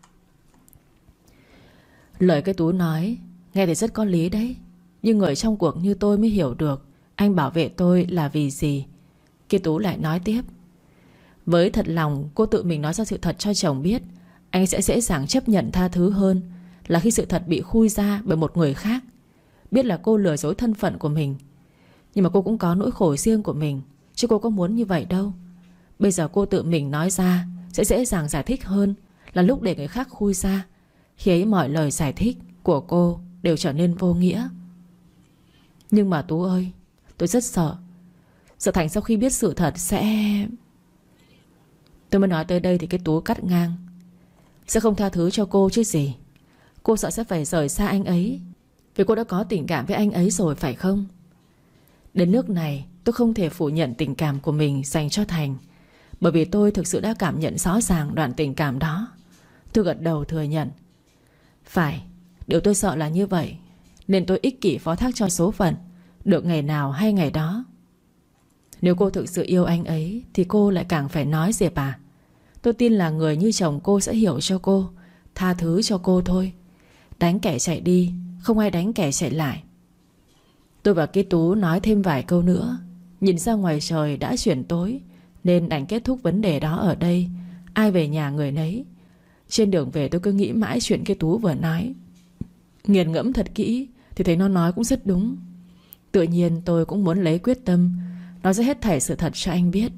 Lời cái Tú nói nghe thì rất có lý đấy, nhưng người trong cuộc như tôi mới hiểu được anh bảo vệ tôi là vì gì. Cái Tú lại nói tiếp: với thật lòng cô tự mình nói ra sự thật cho chồng biết, anh sẽ dễ dàng chấp nhận tha thứ hơn là khi sự thật bị khui ra bởi một người khác. Biết là cô lừa dối thân phận của mình, nhưng mà cô cũng có nỗi khổ riêng của mình, chứ cô có muốn như vậy đâu. Bây giờ cô tự mình nói ra sẽ dễ dàng giải thích hơn là lúc để người khác khui ra, khi ấy mọi lời giải thích của cô đều trở nên vô nghĩa. Nhưng mà Tú ơi, tôi rất sợ. Sợ Thành sau khi biết sự thật sẽ... Tôi mới nói tới đây thì cái Tú cắt ngang: sẽ không tha thứ cho cô chứ gì. Cô sợ sẽ phải rời xa anh ấy vì cô đã có tình cảm với anh ấy rồi phải không? Đến nước này tôi không thể phủ nhận tình cảm của mình dành cho Thành, bởi vì tôi thực sự đã cảm nhận rõ ràng đoạn tình cảm đó. Tôi gật đầu thừa nhận: phải, điều tôi sợ là như vậy, nên tôi ích kỷ phó thác cho số phận, được ngày nào hay ngày đó. Nếu cô thực sự yêu anh ấy thì cô lại càng phải nói Diệp à. Tôi tin là người như chồng cô sẽ hiểu cho cô, tha thứ cho cô thôi. Đánh kẻ chạy đi, không ai đánh kẻ chạy lại. Tôi và cái Tú nói thêm vài câu nữa. Nhìn ra ngoài trời đã chuyển tối, nên đành kết thúc vấn đề đó ở đây. Ai về nhà người nấy. Trên đường về tôi cứ nghĩ mãi chuyện cái Tú vừa nói. Nghiền ngẫm thật kỹ thì thấy nó nói cũng rất đúng. Tự nhiên tôi cũng muốn lấy quyết tâm nói ra hết thảy sự thật cho anh biết.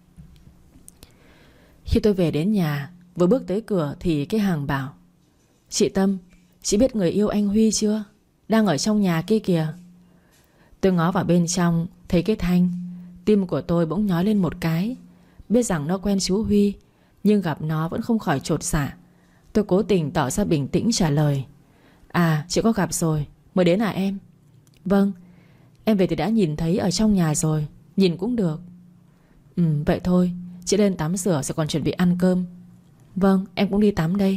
Khi tôi về đến nhà, vừa bước tới cửa thì cái Hằng bảo: chị Tâm, chị biết người yêu anh Huy chưa? Đang ở trong nhà kia kìa. Tôi ngó vào bên trong, thấy cái Thanh. Tim của tôi bỗng nhói lên một cái. Biết rằng nó quen chú Huy, nhưng gặp nó vẫn không khỏi chột dạ. Tôi cố tình tỏ ra bình tĩnh trả lời: À, chị có gặp rồi. Mới đến à em? Vâng, em về thì đã nhìn thấy ở trong nhà rồi. Nhìn cũng được. Vậy thôi, chị lên tắm rửa rồi còn chuẩn bị ăn cơm. Vâng, em cũng đi tắm đây.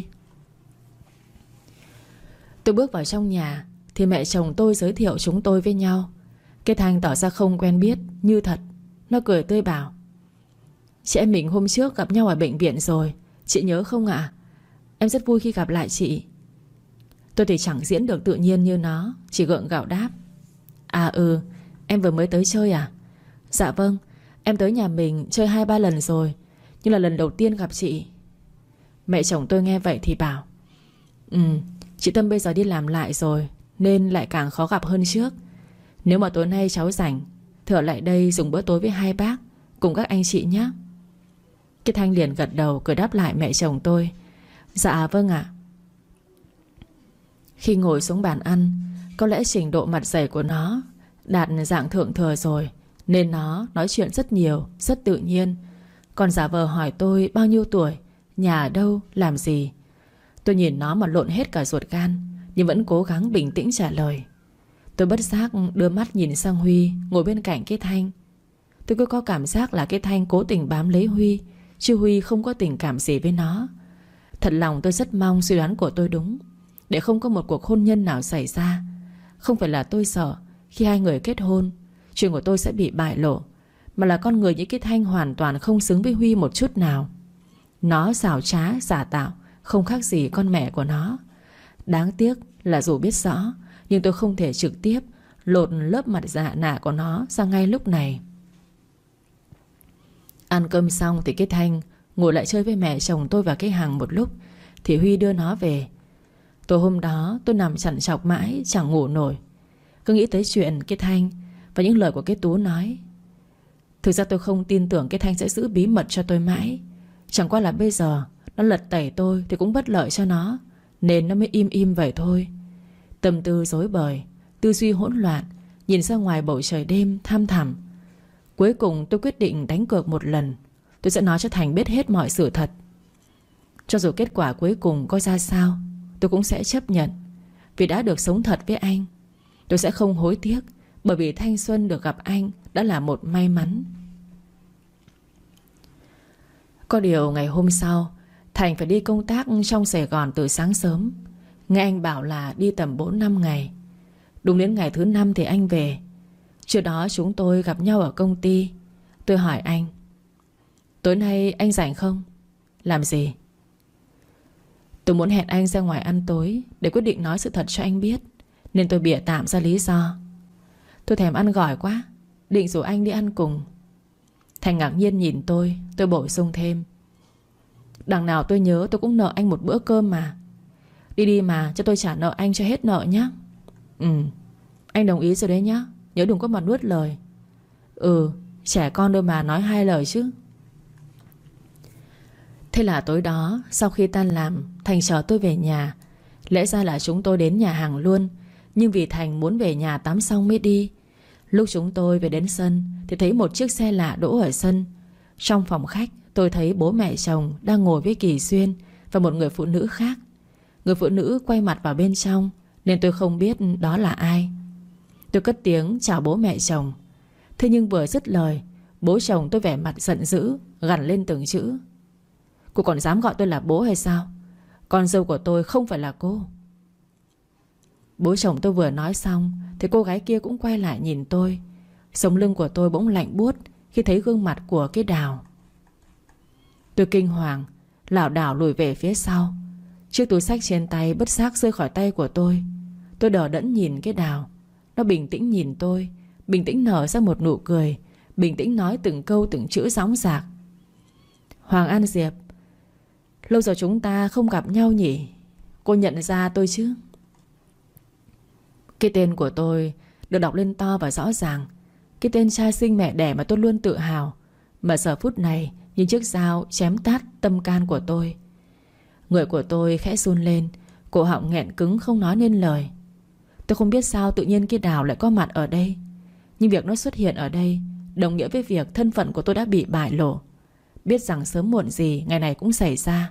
Tôi bước vào trong nhà thì mẹ chồng tôi giới thiệu chúng tôi với nhau. Cái Thanh tỏ ra không quen biết như thật. Nó cười tươi bảo: Chị em mình hôm trước gặp nhau ở bệnh viện rồi, chị nhớ không ạ? Em rất vui khi gặp lại chị. Tôi thì chẳng diễn được tự nhiên như nó, chỉ gượng gạo đáp: À em vừa mới tới chơi à? Dạ vâng, em tới nhà mình chơi 2-3 lần rồi, nhưng là lần đầu tiên gặp chị. Mẹ chồng tôi nghe vậy thì bảo: Chị Tâm bây giờ đi làm lại rồi, nên lại càng khó gặp hơn trước. Nếu mà tối nay cháu rảnh thì ở lại đây dùng bữa tối với hai bác cùng các anh chị nhé. Cái Thanh liền gật đầu cười đáp lại mẹ chồng tôi: Dạ vâng ạ. Khi ngồi xuống bàn ăn, có lẽ trình độ mặt dày của nó đạt dạng thượng thừa rồi, nên nó nói chuyện rất nhiều, rất tự nhiên. Còn giả vờ hỏi tôi bao nhiêu tuổi, nhà ở đâu, làm gì. Tôi nhìn nó mà lộn hết cả ruột gan, nhưng vẫn cố gắng bình tĩnh trả lời. Tôi bất giác đưa mắt nhìn sang Huy ngồi bên cạnh cái Thanh. Tôi cứ có cảm giác là cái Thanh cố tình bám lấy Huy, chứ Huy không có tình cảm gì với nó. Thật lòng tôi rất mong suy đoán của tôi đúng, để không có một cuộc hôn nhân nào xảy ra. Không phải là tôi sợ khi hai người kết hôn chuyện của tôi sẽ bị bại lộ, mà là con người như cái Thanh hoàn toàn không xứng với Huy một chút nào. Nó xảo trá, giả tạo, không khác gì con mẹ của nó. Đáng tiếc là dù biết rõ, nhưng tôi không thể trực tiếp lột lớp mặt dạ nạ của nó ra ngay lúc này. Ăn cơm xong thì cái Thanh ngồi lại chơi với mẹ chồng tôi và cái Hằng một lúc, thì Huy đưa nó về. Tối hôm đó tôi nằm chằn chọc mãi chẳng ngủ nổi, cứ nghĩ tới chuyện cái Thanh và những lời của cái Tú nói. Thực ra tôi không tin tưởng cái Thanh sẽ giữ bí mật cho tôi mãi. Chẳng qua là bây giờ nó lật tẩy tôi thì cũng bất lợi cho nó, nên nó mới im im vậy thôi. Tâm tư rối bời, tư duy hỗn loạn, nhìn ra ngoài bầu trời đêm thăm thẳm. Cuối cùng tôi quyết định đánh cược một lần. Tôi sẽ nói cho Thành biết hết mọi sự thật. Cho dù kết quả cuối cùng có ra sao, tôi cũng sẽ chấp nhận. Vì đã được sống thật với anh, tôi sẽ không hối tiếc, bởi vì thanh xuân được gặp anh đã là một may mắn. Có điều ngày hôm sau Thành phải đi công tác trong Sài Gòn từ sáng sớm. Nghe anh bảo là đi tầm 4-5 ngày. Đúng đến ngày thứ 5 thì anh về. Trước đó chúng tôi gặp nhau ở công ty. Tôi hỏi anh: Tối nay anh rảnh không? Làm gì? Tôi muốn hẹn anh ra ngoài ăn tối để quyết định nói sự thật cho anh biết, nên tôi bịa tạm ra lý do: Tôi thèm ăn gỏi quá, định rủ anh đi ăn cùng. Thành ngạc nhiên nhìn tôi bổ sung thêm: Đằng nào tôi nhớ tôi cũng nợ anh một bữa cơm mà. Đi đi mà cho tôi trả nợ anh cho hết nợ nhé. Anh đồng ý rồi đấy nhá. Nhớ đừng có mà nuốt lời. Trẻ con đôi mà nói 2 lời chứ. Thế là tối đó sau khi tan làm, Thành chở tôi về nhà. Lẽ ra là chúng tôi đến nhà hàng luôn, nhưng vì Thành muốn về nhà tắm xong mới đi. Lúc chúng tôi về đến sân thì thấy một chiếc xe lạ đỗ ở sân. Trong phòng khách tôi thấy bố mẹ chồng đang ngồi với Kỳ Xuyên và một người phụ nữ khác. Người phụ nữ quay mặt vào bên trong, nên tôi không biết đó là ai. Tôi cất tiếng chào bố mẹ chồng. Thế nhưng vừa dứt lời, bố chồng tôi vẻ mặt giận dữ, gằn lên từng chữ: Cô còn dám gọi tôi là bố hay sao? Con dâu của tôi không phải là cô. Bố chồng tôi vừa nói xong thì cô gái kia cũng quay lại nhìn tôi. Sống lưng của tôi bỗng lạnh buốt khi thấy gương mặt của cái Đào. Tôi kinh hoàng, lảo đảo lùi về phía sau. Chiếc túi xách trên tay bất giác rơi khỏi tay của tôi. Tôi đờ đẫn nhìn cái Đào. Nó bình tĩnh nhìn tôi, bình tĩnh nở ra một nụ cười, bình tĩnh nói từng câu từng chữ dõng dạc: Hoàng An Diệp, lâu rồi chúng ta không gặp nhau nhỉ? Cô nhận ra tôi chứ? Cái tên của tôi được đọc lên to và rõ ràng. Cái tên cha sinh mẹ đẻ mà tôi luôn tự hào, mà giờ phút này như chiếc dao chém tát tâm can của tôi. Người của tôi khẽ run lên, cổ họng nghẹn cứng không nói nên lời. Tôi không biết sao tự nhiên cái Đào lại có mặt ở đây, nhưng việc nó xuất hiện ở đây đồng nghĩa với việc thân phận của tôi đã bị bại lộ. Biết rằng sớm muộn gì ngày này cũng xảy ra,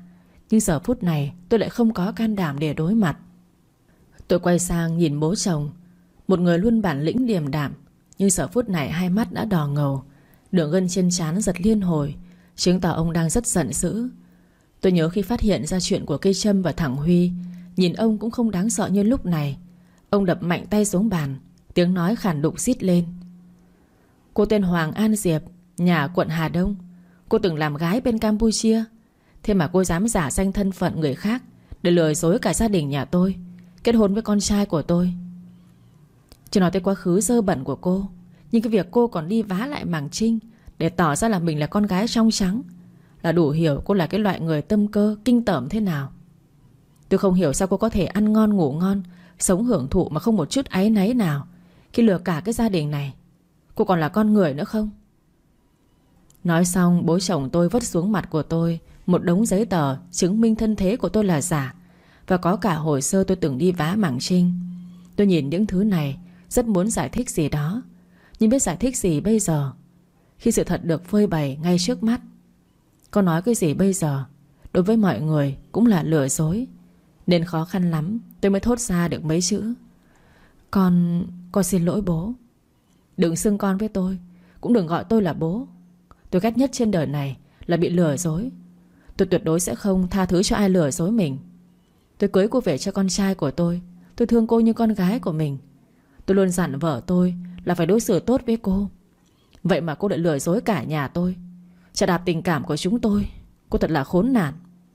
Nhưng giờ phút này tôi lại không có can đảm để đối mặt. Tôi quay sang nhìn bố chồng, một người luôn bản lĩnh điềm đạm, nhưng giờ phút này hai mắt đã đỏ ngầu, đường gân trên trán giật liên hồi, chứng tỏ ông đang rất giận dữ. Tôi nhớ khi phát hiện ra chuyện của cây Trâm và thằng Huy, nhìn ông cũng không đáng sợ như lúc này. Ông đập mạnh tay xuống bàn, tiếng nói khản đục rít lên. Cô tên Hoàng An Diệp, nhà ở quận Hà Đông. Cô từng làm gái bên Campuchia. Thế mà cô dám giả danh thân phận người khác để lừa dối cả gia đình nhà tôi, kết hôn với con trai của tôi. Chưa nói tới quá khứ dơ bẩn của cô, nhưng cái việc cô còn đi vá lại Màng Trinh để tỏ ra là mình là con gái trong trắng là đủ hiểu cô là cái loại người tâm cơ kinh tởm thế nào. Tôi không hiểu sao cô có thể ăn ngon ngủ ngon, sống hưởng thụ mà không một chút áy náy nào khi lừa cả cái gia đình này. Cô còn là con người nữa không? Nói xong, bố chồng tôi vứt xuống mặt của tôi một đống giấy tờ chứng minh thân thế của tôi là giả, và có cả hồ sơ tôi từng đi vá Màng Trinh. Tôi nhìn những thứ này, rất muốn giải thích gì đó, nhưng biết giải thích gì bây giờ khi sự thật được phơi bày ngay trước mắt. Có nói cái gì bây giờ đối với mọi người cũng là lừa dối, nên khó khăn lắm tôi mới thốt ra được mấy chữ: Con xin lỗi bố. Đừng xưng con với tôi, cũng đừng gọi tôi là bố. Tôi ghét nhất trên đời này là bị lừa dối. Tôi tuyệt đối sẽ không tha thứ cho ai lừa dối mình. Tôi cưới cô về cho con trai của tôi thương cô như con gái của mình. Tôi luôn dặn vợ tôi là phải đối xử tốt với cô. Vậy mà cô lại lừa dối cả nhà tôi, chà đạp tình cảm của chúng tôi. Cô thật là khốn nạn.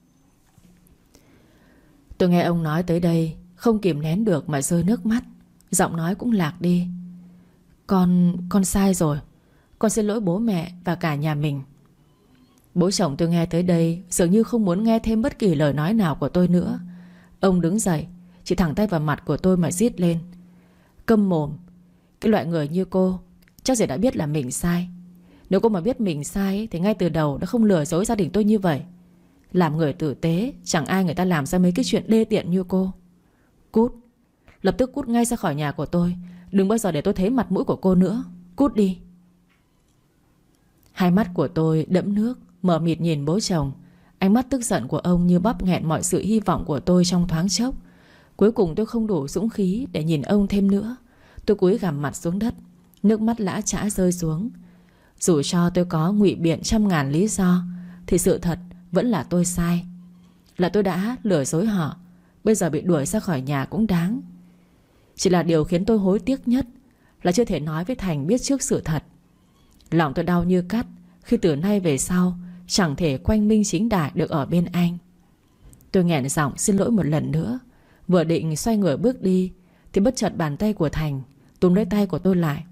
Tôi nghe ông nói tới đây không kìm nén được mà rơi nước mắt, giọng nói cũng lạc đi. Con sai rồi. Con xin lỗi bố mẹ và cả nhà mình. Bố chồng tôi nghe tới đây dường như không muốn nghe thêm bất kỳ lời nói nào của tôi nữa. Ông đứng dậy, chỉ thẳng tay vào mặt của tôi mà rít lên: Câm mồm. Cái loại người như cô chắc gì đã biết là mình sai. Nếu cô mà biết mình sai thì ngay từ đầu đã không lừa dối gia đình tôi như vậy. Làm người tử tế, chẳng ai người ta làm ra mấy cái chuyện đê tiện như cô. Cút. Lập tức cút ngay ra khỏi nhà của tôi. Đừng bao giờ để tôi thấy mặt mũi của cô nữa. Cút đi. Hai mắt của tôi đẫm nước, mờ mịt nhìn bố chồng. Ánh mắt tức giận của ông như bóp nghẹn mọi sự hy vọng của tôi trong thoáng chốc. Cuối cùng tôi không đủ dũng khí để nhìn ông thêm nữa. Tôi cúi gằm mặt xuống đất, nước mắt lã chã rơi xuống. Dù cho tôi có ngụy biện trăm ngàn lý do thì sự thật vẫn là tôi sai. Là tôi đã lừa dối họ. Bây giờ bị đuổi ra khỏi nhà cũng đáng. Chỉ là điều khiến tôi hối tiếc nhất là chưa thể nói với Thành biết trước sự thật. Lòng tôi đau như cắt khi từ nay về sau chẳng thể quanh minh chính đại được ở bên anh. Tôi nghẹn giọng xin lỗi một lần nữa. Vừa định xoay người bước đi thì bất chợt bàn tay của Thành túm lấy tay của tôi lại.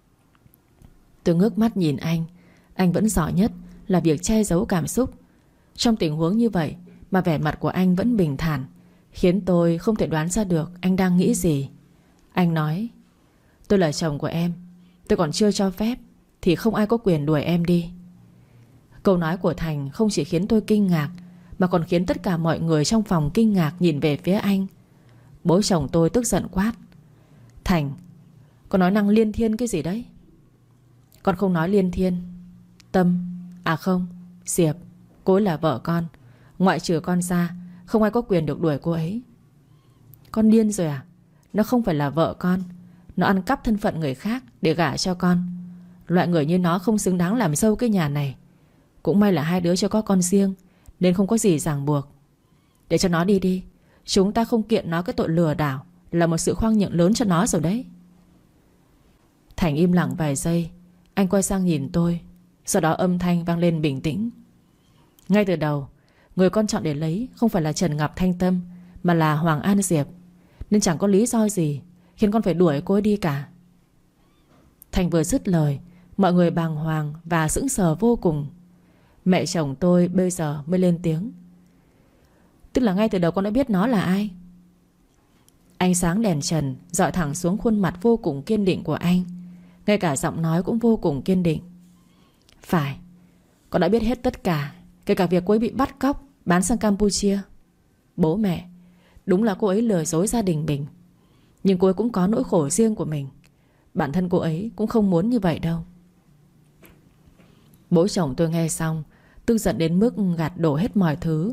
Tôi ngước mắt nhìn anh. Anh vẫn giỏi nhất là việc che giấu cảm xúc. Trong tình huống như vậy mà vẻ mặt của anh vẫn bình thản, khiến tôi không thể đoán ra được anh đang nghĩ gì. Anh nói: Tôi là chồng của em. Tôi còn chưa cho phép thì không ai có quyền đuổi em đi. Câu nói của Thành không chỉ khiến tôi kinh ngạc mà còn khiến tất cả mọi người trong phòng kinh ngạc nhìn về phía anh. Bố chồng tôi tức giận quát: Thành, con nói năng liên thiên cái gì đấy? Con không nói liên thiên. Tâm, à không, Diệp, cô ấy là vợ con. Ngoại trừ con ra, không ai có quyền được đuổi cô ấy. Con điên rồi à? Nó không phải là vợ con. Nó ăn cắp thân phận người khác để gả cho con. Loại người như nó không xứng đáng làm dâu cái nhà này. Cũng may là hai đứa cho có con riêng nên không có gì ràng buộc. Để cho nó đi đi. Chúng ta không kiện nó cái tội lừa đảo là một sự khoan nhượng lớn cho nó rồi đấy. Thành im lặng vài giây. Anh quay sang nhìn tôi. Sau đó âm thanh vang lên bình tĩnh: Ngay từ đầu, người con chọn để lấy không phải là Trần Ngọc Thanh Tâm, mà là Hoàng An Diệp. Nên chẳng có lý do gì khiến con phải đuổi cô ấy đi cả. Thành vừa dứt lời, mọi người bàng hoàng và sững sờ vô cùng. Mẹ chồng tôi bây giờ mới lên tiếng: Tức là ngay từ đầu con đã biết nó là ai? Ánh sáng đèn trần dọi thẳng xuống khuôn mặt vô cùng kiên định của anh. Ngay cả giọng nói cũng vô cùng kiên định. Phải, con đã biết hết tất cả, kể cả việc cô ấy bị bắt cóc bán sang Campuchia. Bố mẹ, đúng là cô ấy lừa dối gia đình mình, nhưng cô ấy cũng có nỗi khổ riêng của mình. Bản thân cô ấy cũng không muốn như vậy đâu. Bố chồng tôi nghe xong tức giận đến mức gạt đổ hết mọi thứ,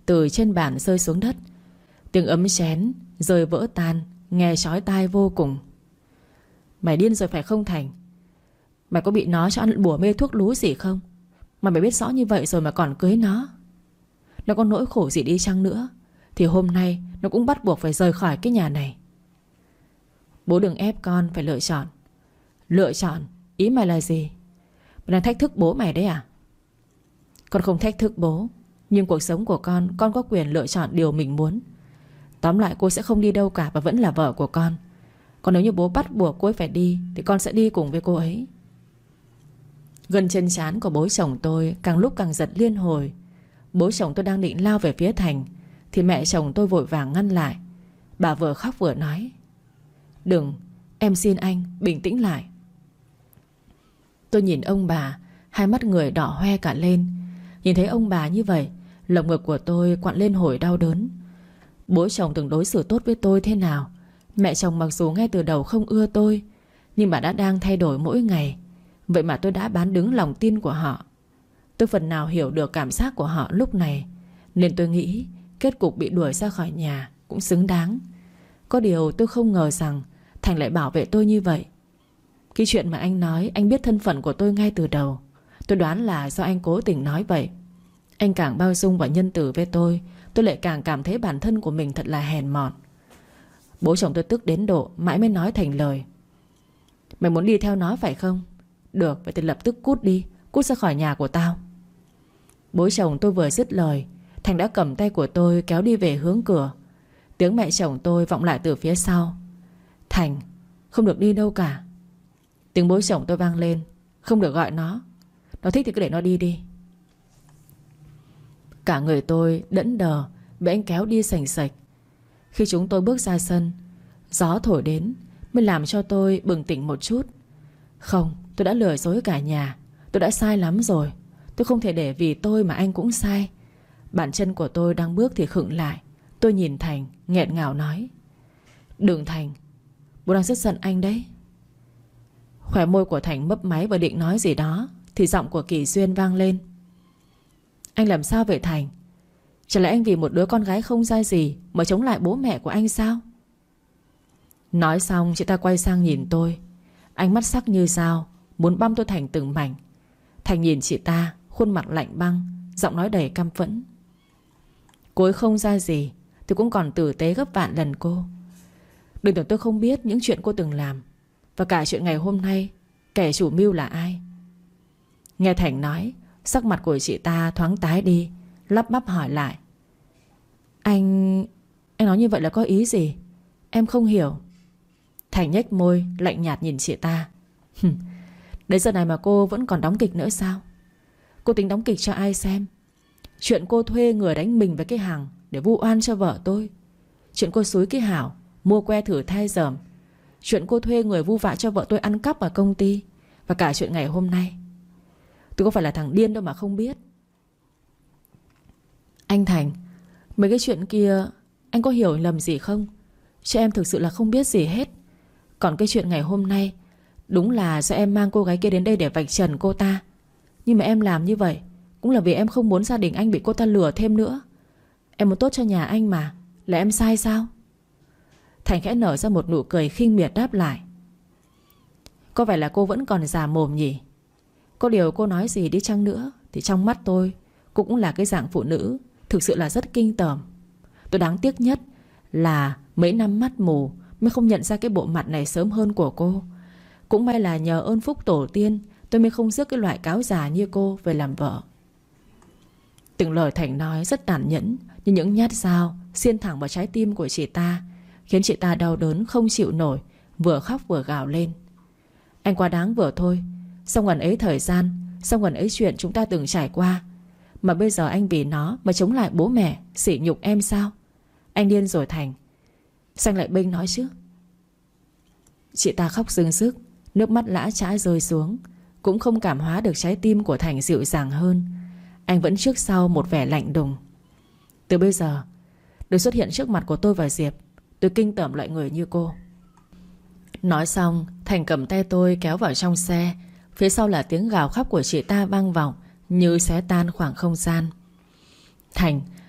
từ trên bàn rơi xuống đất. Tiếng ấm chén rơi vỡ tan, nghe chói tai vô cùng. Mày điên rồi phải không Thành? Mày có bị nó cho ăn bùa mê thuốc lú gì không mà mày biết rõ như vậy rồi mà còn cưới nó? Nó có nỗi khổ gì đi chăng nữa thì hôm nay nó cũng bắt buộc phải rời khỏi cái nhà này. Bố đừng ép con phải lựa chọn. Lựa chọn? Ý mày là gì? Mày đang thách thức bố mày đấy à? Con không thách thức bố, nhưng cuộc sống của con có quyền lựa chọn điều mình muốn. Tóm lại cô sẽ không đi đâu cả và vẫn là vợ của con. Còn nếu như bố bắt buộc cô ấy phải đi thì con sẽ đi cùng với cô ấy. Gân chân trán của bố chồng tôi càng lúc càng giật liên hồi. Bố chồng tôi đang định lao về phía Thành thì mẹ chồng tôi vội vàng ngăn lại. Bà vừa khóc vừa nói: Đừng, em xin anh bình tĩnh lại. Tôi nhìn ông bà, hai mắt người đỏ hoe cả lên. Nhìn thấy ông bà như vậy, lồng ngực của tôi quặn lên hồi đau đớn. Bố chồng từng đối xử tốt với tôi thế nào, mẹ chồng mặc dù ngay từ đầu không ưa tôi, nhưng bà đã đang thay đổi mỗi ngày. Vậy mà tôi đã bán đứng lòng tin của họ. Tôi phần nào hiểu được cảm giác của họ lúc này, nên tôi nghĩ kết cục bị đuổi ra khỏi nhà cũng xứng đáng. Có điều tôi không ngờ rằng Thành lại bảo vệ tôi như vậy. Cái chuyện mà anh nói anh biết thân phận của tôi ngay từ đầu, tôi đoán là do anh cố tình nói vậy. Anh càng bao dung và nhân từ với tôi lại càng cảm thấy bản thân của mình thật là hèn mọn. Bố chồng tôi tức đến độ mãi mới nói thành lời: Mày muốn đi theo nó phải không? Được, vậy thì lập tức cút đi. Cút ra khỏi nhà của tao. Bố chồng tôi vừa dứt lời, Thành đã cầm tay của tôi kéo đi về hướng cửa. Tiếng mẹ chồng tôi vọng lại từ phía sau: Thành, không được đi đâu cả. Tiếng bố chồng tôi vang lên: Không được gọi nó. Nó thích thì cứ để nó đi đi. Cả người tôi đẫn đờ bị anh kéo đi sành sạch. Khi chúng tôi bước ra sân, gió thổi đến mới làm cho tôi bừng tỉnh một chút. Không, tôi đã lừa dối cả nhà. Tôi đã sai lắm rồi. Tôi không thể để vì tôi mà anh cũng sai. Bàn chân của tôi đang bước thì khựng lại. Tôi nhìn Thành nghẹn ngào nói: Đừng Thành, bố đang rất giận anh đấy. Khóe môi của Thành mấp máy và định nói gì đó thì giọng của Kỳ Duyên vang lên: Anh làm sao vậy Thành? Chả lẽ anh vì một đứa con gái không ra gì mà chống lại bố mẹ của anh sao? Nói xong chị ta quay sang nhìn tôi, ánh mắt sắc như dao, muốn băm tôi thành từng mảnh. Thành nhìn chị ta, khuôn mặt lạnh băng, giọng nói đầy căm phẫn: Cô ấy không ra gì thì cũng còn tử tế gấp vạn lần cô. Đừng tưởng tôi không biết những chuyện cô từng làm, và cả chuyện ngày hôm nay kẻ chủ mưu là ai. Nghe Thành nói, sắc mặt của chị ta thoáng tái đi, lắp bắp hỏi lại: Anh nói như vậy là có ý gì? Em không hiểu. Thành nhếch môi lạnh nhạt nhìn chị ta: Đến giờ này mà cô vẫn còn đóng kịch nữa sao? Cô tính đóng kịch cho ai xem? Chuyện cô thuê người đánh mình với cái Hằng để vu oan cho vợ tôi, chuyện cô xúi cái Hảo mua que thử thai dởm, chuyện cô thuê người vu vạ cho vợ tôi ăn cắp ở công ty, và cả chuyện ngày hôm nay. Tôi có phải là thằng điên đâu mà không biết. Anh Thành, mấy cái chuyện kia anh có hiểu lầm gì không? Chứ em thực sự là không biết gì hết. Còn cái chuyện ngày hôm nay, đúng là do em mang cô gái kia đến đây để vạch trần cô ta. Nhưng mà em làm như vậy cũng là vì em không muốn gia đình anh bị cô ta lừa thêm nữa. Em muốn tốt cho nhà anh mà. Là em sai sao? Thành khẽ nở ra một nụ cười khinh miệt đáp lại: Có vẻ là cô vẫn còn già mồm nhỉ? Có điều cô nói gì đi chăng nữa thì trong mắt tôi cô cũng là cái dạng phụ nữ thực sự là rất kinh tởm. Tôi đáng tiếc nhất là mấy năm mắt mù mới không nhận ra cái bộ mặt này sớm hơn của cô. Cũng may là nhờ ơn phúc tổ tiên tôi mới không rước cái loại cáo già như cô về làm vợ. Từng lời Thành nói rất tàn nhẫn, như những nhát dao xiên thẳng vào trái tim của chị ta, khiến chị ta đau đớn không chịu nổi, vừa khóc vừa gào lên: Anh quá đáng vừa thôi. Sau ngần ấy thời gian, sau ngần ấy chuyện chúng ta từng trải qua, mà bây giờ anh vì nó mà chống lại bố mẹ, sỉ nhục em sao? Anh điên rồi Thành. Sao anh lại bênh nói chứ? Chị ta khóc rưng rức, nước mắt lã chã rơi xuống, cũng không cảm hóa được trái tim của Thành dịu dàng hơn. Anh vẫn trước sau một vẻ lạnh đùng. Từ bây giờ được xuất hiện trước mặt của tôi và Diệp, tôi kinh tởm loại người như cô. Nói xong, Thành cầm tay tôi kéo vào trong xe. Phía sau là tiếng gào khóc của chị ta vang vọng như xé tan khoảng không gian. Thành,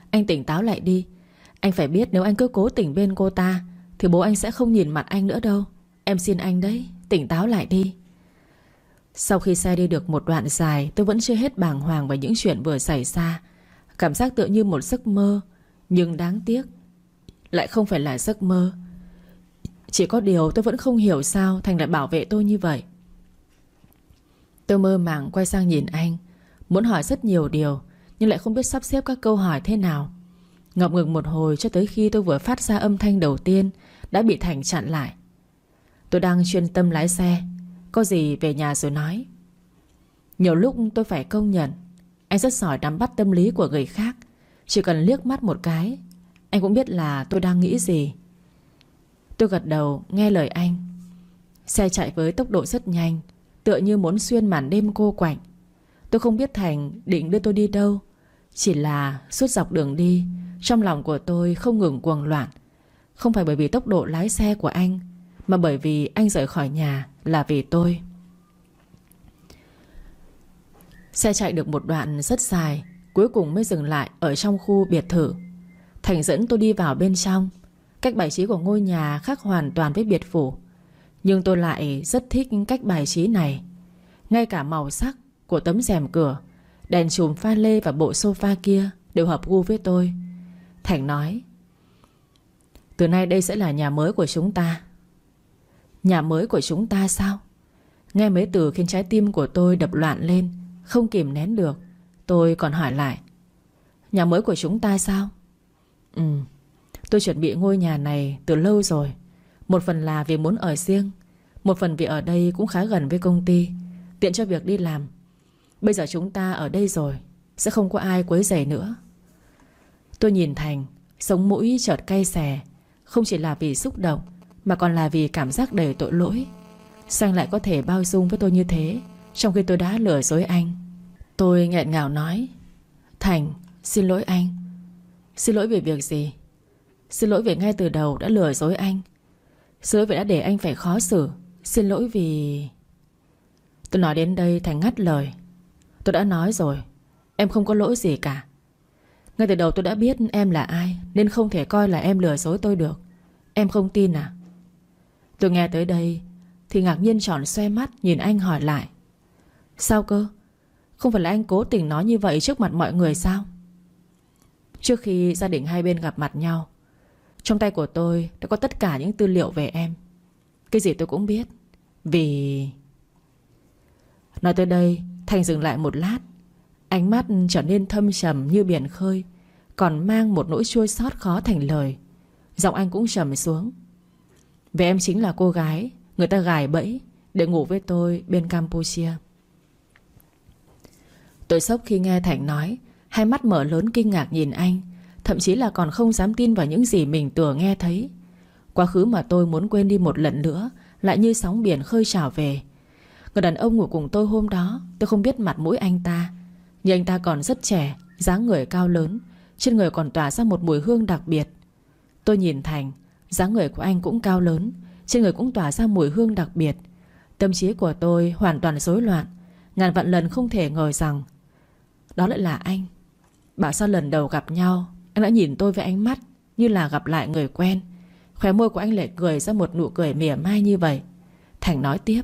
Anh tỉnh táo lại đi. Anh phải biết nếu anh cứ cố tình bên cô ta thì bố anh sẽ không nhìn mặt anh nữa đâu. Em xin anh đấy, tỉnh táo lại đi. Sau khi xe đi được một đoạn dài, tôi vẫn chưa hết bàng hoàng về những chuyện vừa xảy ra. Cảm giác tựa như một giấc mơ. Nhưng đáng tiếc lại không phải là giấc mơ. Chỉ có điều tôi vẫn không hiểu sao Thành lại bảo vệ tôi như vậy. Tôi mơ màng quay sang nhìn anh, muốn hỏi rất nhiều điều, nhưng lại không biết sắp xếp các câu hỏi thế nào. Ngập ngừng một hồi cho tới khi tôi vừa phát ra âm thanh đầu tiên đã bị Thành chặn lại. Tôi đang chuyên tâm lái xe, có gì về nhà rồi nói. Nhiều lúc tôi phải công nhận anh rất giỏi nắm bắt tâm lý của người khác. Chỉ cần liếc mắt một cái anh cũng biết là tôi đang nghĩ gì. Tôi gật đầu nghe lời anh. Xe chạy với tốc độ rất nhanh, tựa như muốn xuyên màn đêm cô quạnh. Tôi không biết Thành định đưa tôi đi đâu. Chỉ là suốt dọc đường đi, trong lòng của tôi không ngừng cuồng loạn. Không phải bởi vì tốc độ lái xe của anh, mà bởi vì anh rời khỏi nhà là vì tôi. Xe chạy được một đoạn rất dài, cuối cùng mới dừng lại ở trong khu biệt thự. Thành dẫn tôi đi vào bên trong. Cách bài trí của ngôi nhà khác hoàn toàn với biệt phủ, nhưng tôi lại rất thích cách bài trí này. Ngay cả màu sắc của tấm rèm cửa, đèn chùm pha lê và bộ sofa kia đều hợp gu với tôi. Thành nói: từ nay đây sẽ là nhà mới của chúng ta. Nhà mới của chúng ta sao? Nghe mấy từ khiến trái tim của tôi đập loạn lên, không kìm nén được. Tôi còn hỏi lại: nhà mới của chúng ta sao? Tôi chuẩn bị ngôi nhà này từ lâu rồi. Một phần là vì muốn ở riêng, một phần vì ở đây cũng khá gần với công ty, tiện cho việc đi làm. Bây giờ chúng ta ở đây rồi, sẽ không có ai quấy rầy nữa. Tôi nhìn Thành, sống mũi chợt cay xè. Không chỉ là vì xúc động, mà còn là vì cảm giác đầy tội lỗi. Sao anh lại có thể bao dung với tôi như thế, trong khi tôi đã lừa dối anh? Tôi nghẹn ngào nói: Thành, xin lỗi anh. Xin lỗi về việc gì? Xin lỗi vì ngay từ đầu đã lừa dối anh. Xin lỗi vì đã để anh phải khó xử. Xin lỗi vì... Tôi nói đến đây Thành ngắt lời: tôi đã nói rồi, em không có lỗi gì cả. Ngay từ đầu tôi đã biết em là ai, nên không thể coi là em lừa dối tôi được. Em không tin à? Tôi nghe tới đây thì ngạc nhiên tròn xoe mắt nhìn anh hỏi lại: sao cơ? Không phải là anh cố tình nói như vậy trước mặt mọi người sao? Trước khi gia đình hai bên gặp mặt nhau, trong tay của tôi đã có tất cả những tư liệu về em. Cái gì tôi cũng biết. Vì... Nói tới đây Thành dừng lại một lát. Ánh mắt trở nên thâm trầm như biển khơi, còn mang một nỗi chua xót khó thành lời. Giọng anh cũng trầm xuống: vì em chính là cô gái người ta gài bẫy để ngủ với tôi bên Campuchia. Tôi sốc khi nghe Thành nói, hai mắt mở lớn kinh ngạc nhìn anh, thậm chí là còn không dám tin vào những gì mình vừa nghe thấy. Quá khứ mà tôi muốn quên đi một lần nữa lại như sóng biển khơi trào về. Người đàn ông ngủ cùng tôi hôm đó, tôi không biết mặt mũi anh ta, nhưng anh ta còn rất trẻ, dáng người cao lớn, trên người còn tỏa ra một mùi hương đặc biệt. Tôi nhìn Thành, dáng người của anh cũng cao lớn, trên người cũng tỏa ra mùi hương đặc biệt. Tâm trí của tôi hoàn toàn rối loạn. Ngàn vạn lần không thể ngờ rằng đó lại là anh. Bảo sao lần đầu gặp nhau anh đã nhìn tôi với ánh mắt như là gặp lại người quen. Khóe môi của anh lại cười ra một nụ cười mỉa mai như vậy. Thành nói tiếp: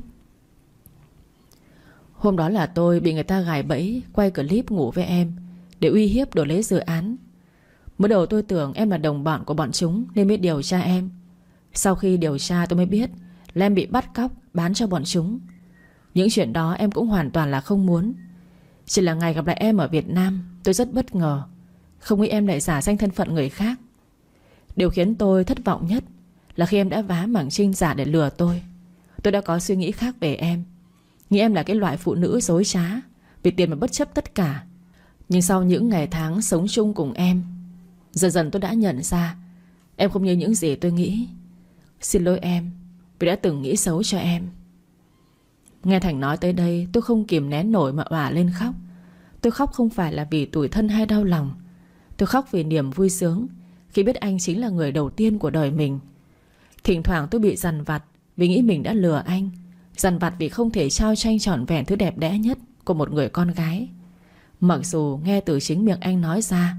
hôm đó là tôi bị người ta gài bẫy quay clip ngủ với em để uy hiếp đổi lấy dự án. Mới đầu tôi tưởng em là đồng bọn của bọn chúng nên mới điều tra em. Sau khi điều tra tôi mới biết là em bị bắt cóc bán cho bọn chúng. Những chuyện đó em cũng hoàn toàn là không muốn. Chỉ là ngày gặp lại em ở Việt Nam, tôi rất bất ngờ, không nghĩ em lại giả danh thân phận người khác. Điều khiến tôi thất vọng nhất là khi em đã vá mảng trinh giả để lừa tôi. Tôi đã có suy nghĩ khác về em, nghĩ em là cái loại phụ nữ dối trá, vì tiền mà bất chấp tất cả. Nhưng sau những ngày tháng sống chung cùng em, dần dần tôi đã nhận ra em không như những gì tôi nghĩ. Xin lỗi em vì đã từng nghĩ xấu cho em. Nghe Thành nói tới đây tôi không kìm nén nổi mà òa lên khóc. Tôi khóc không phải là vì tủi thân hay đau lòng. Tôi khóc vì niềm vui sướng khi biết anh chính là người đầu tiên của đời mình. Thỉnh thoảng tôi bị dằn vặt vì nghĩ mình đã lừa anh, dằn vặt vì không thể trao cho anh trọn vẹn thứ đẹp đẽ nhất của một người con gái. Mặc dù nghe từ chính miệng anh nói ra,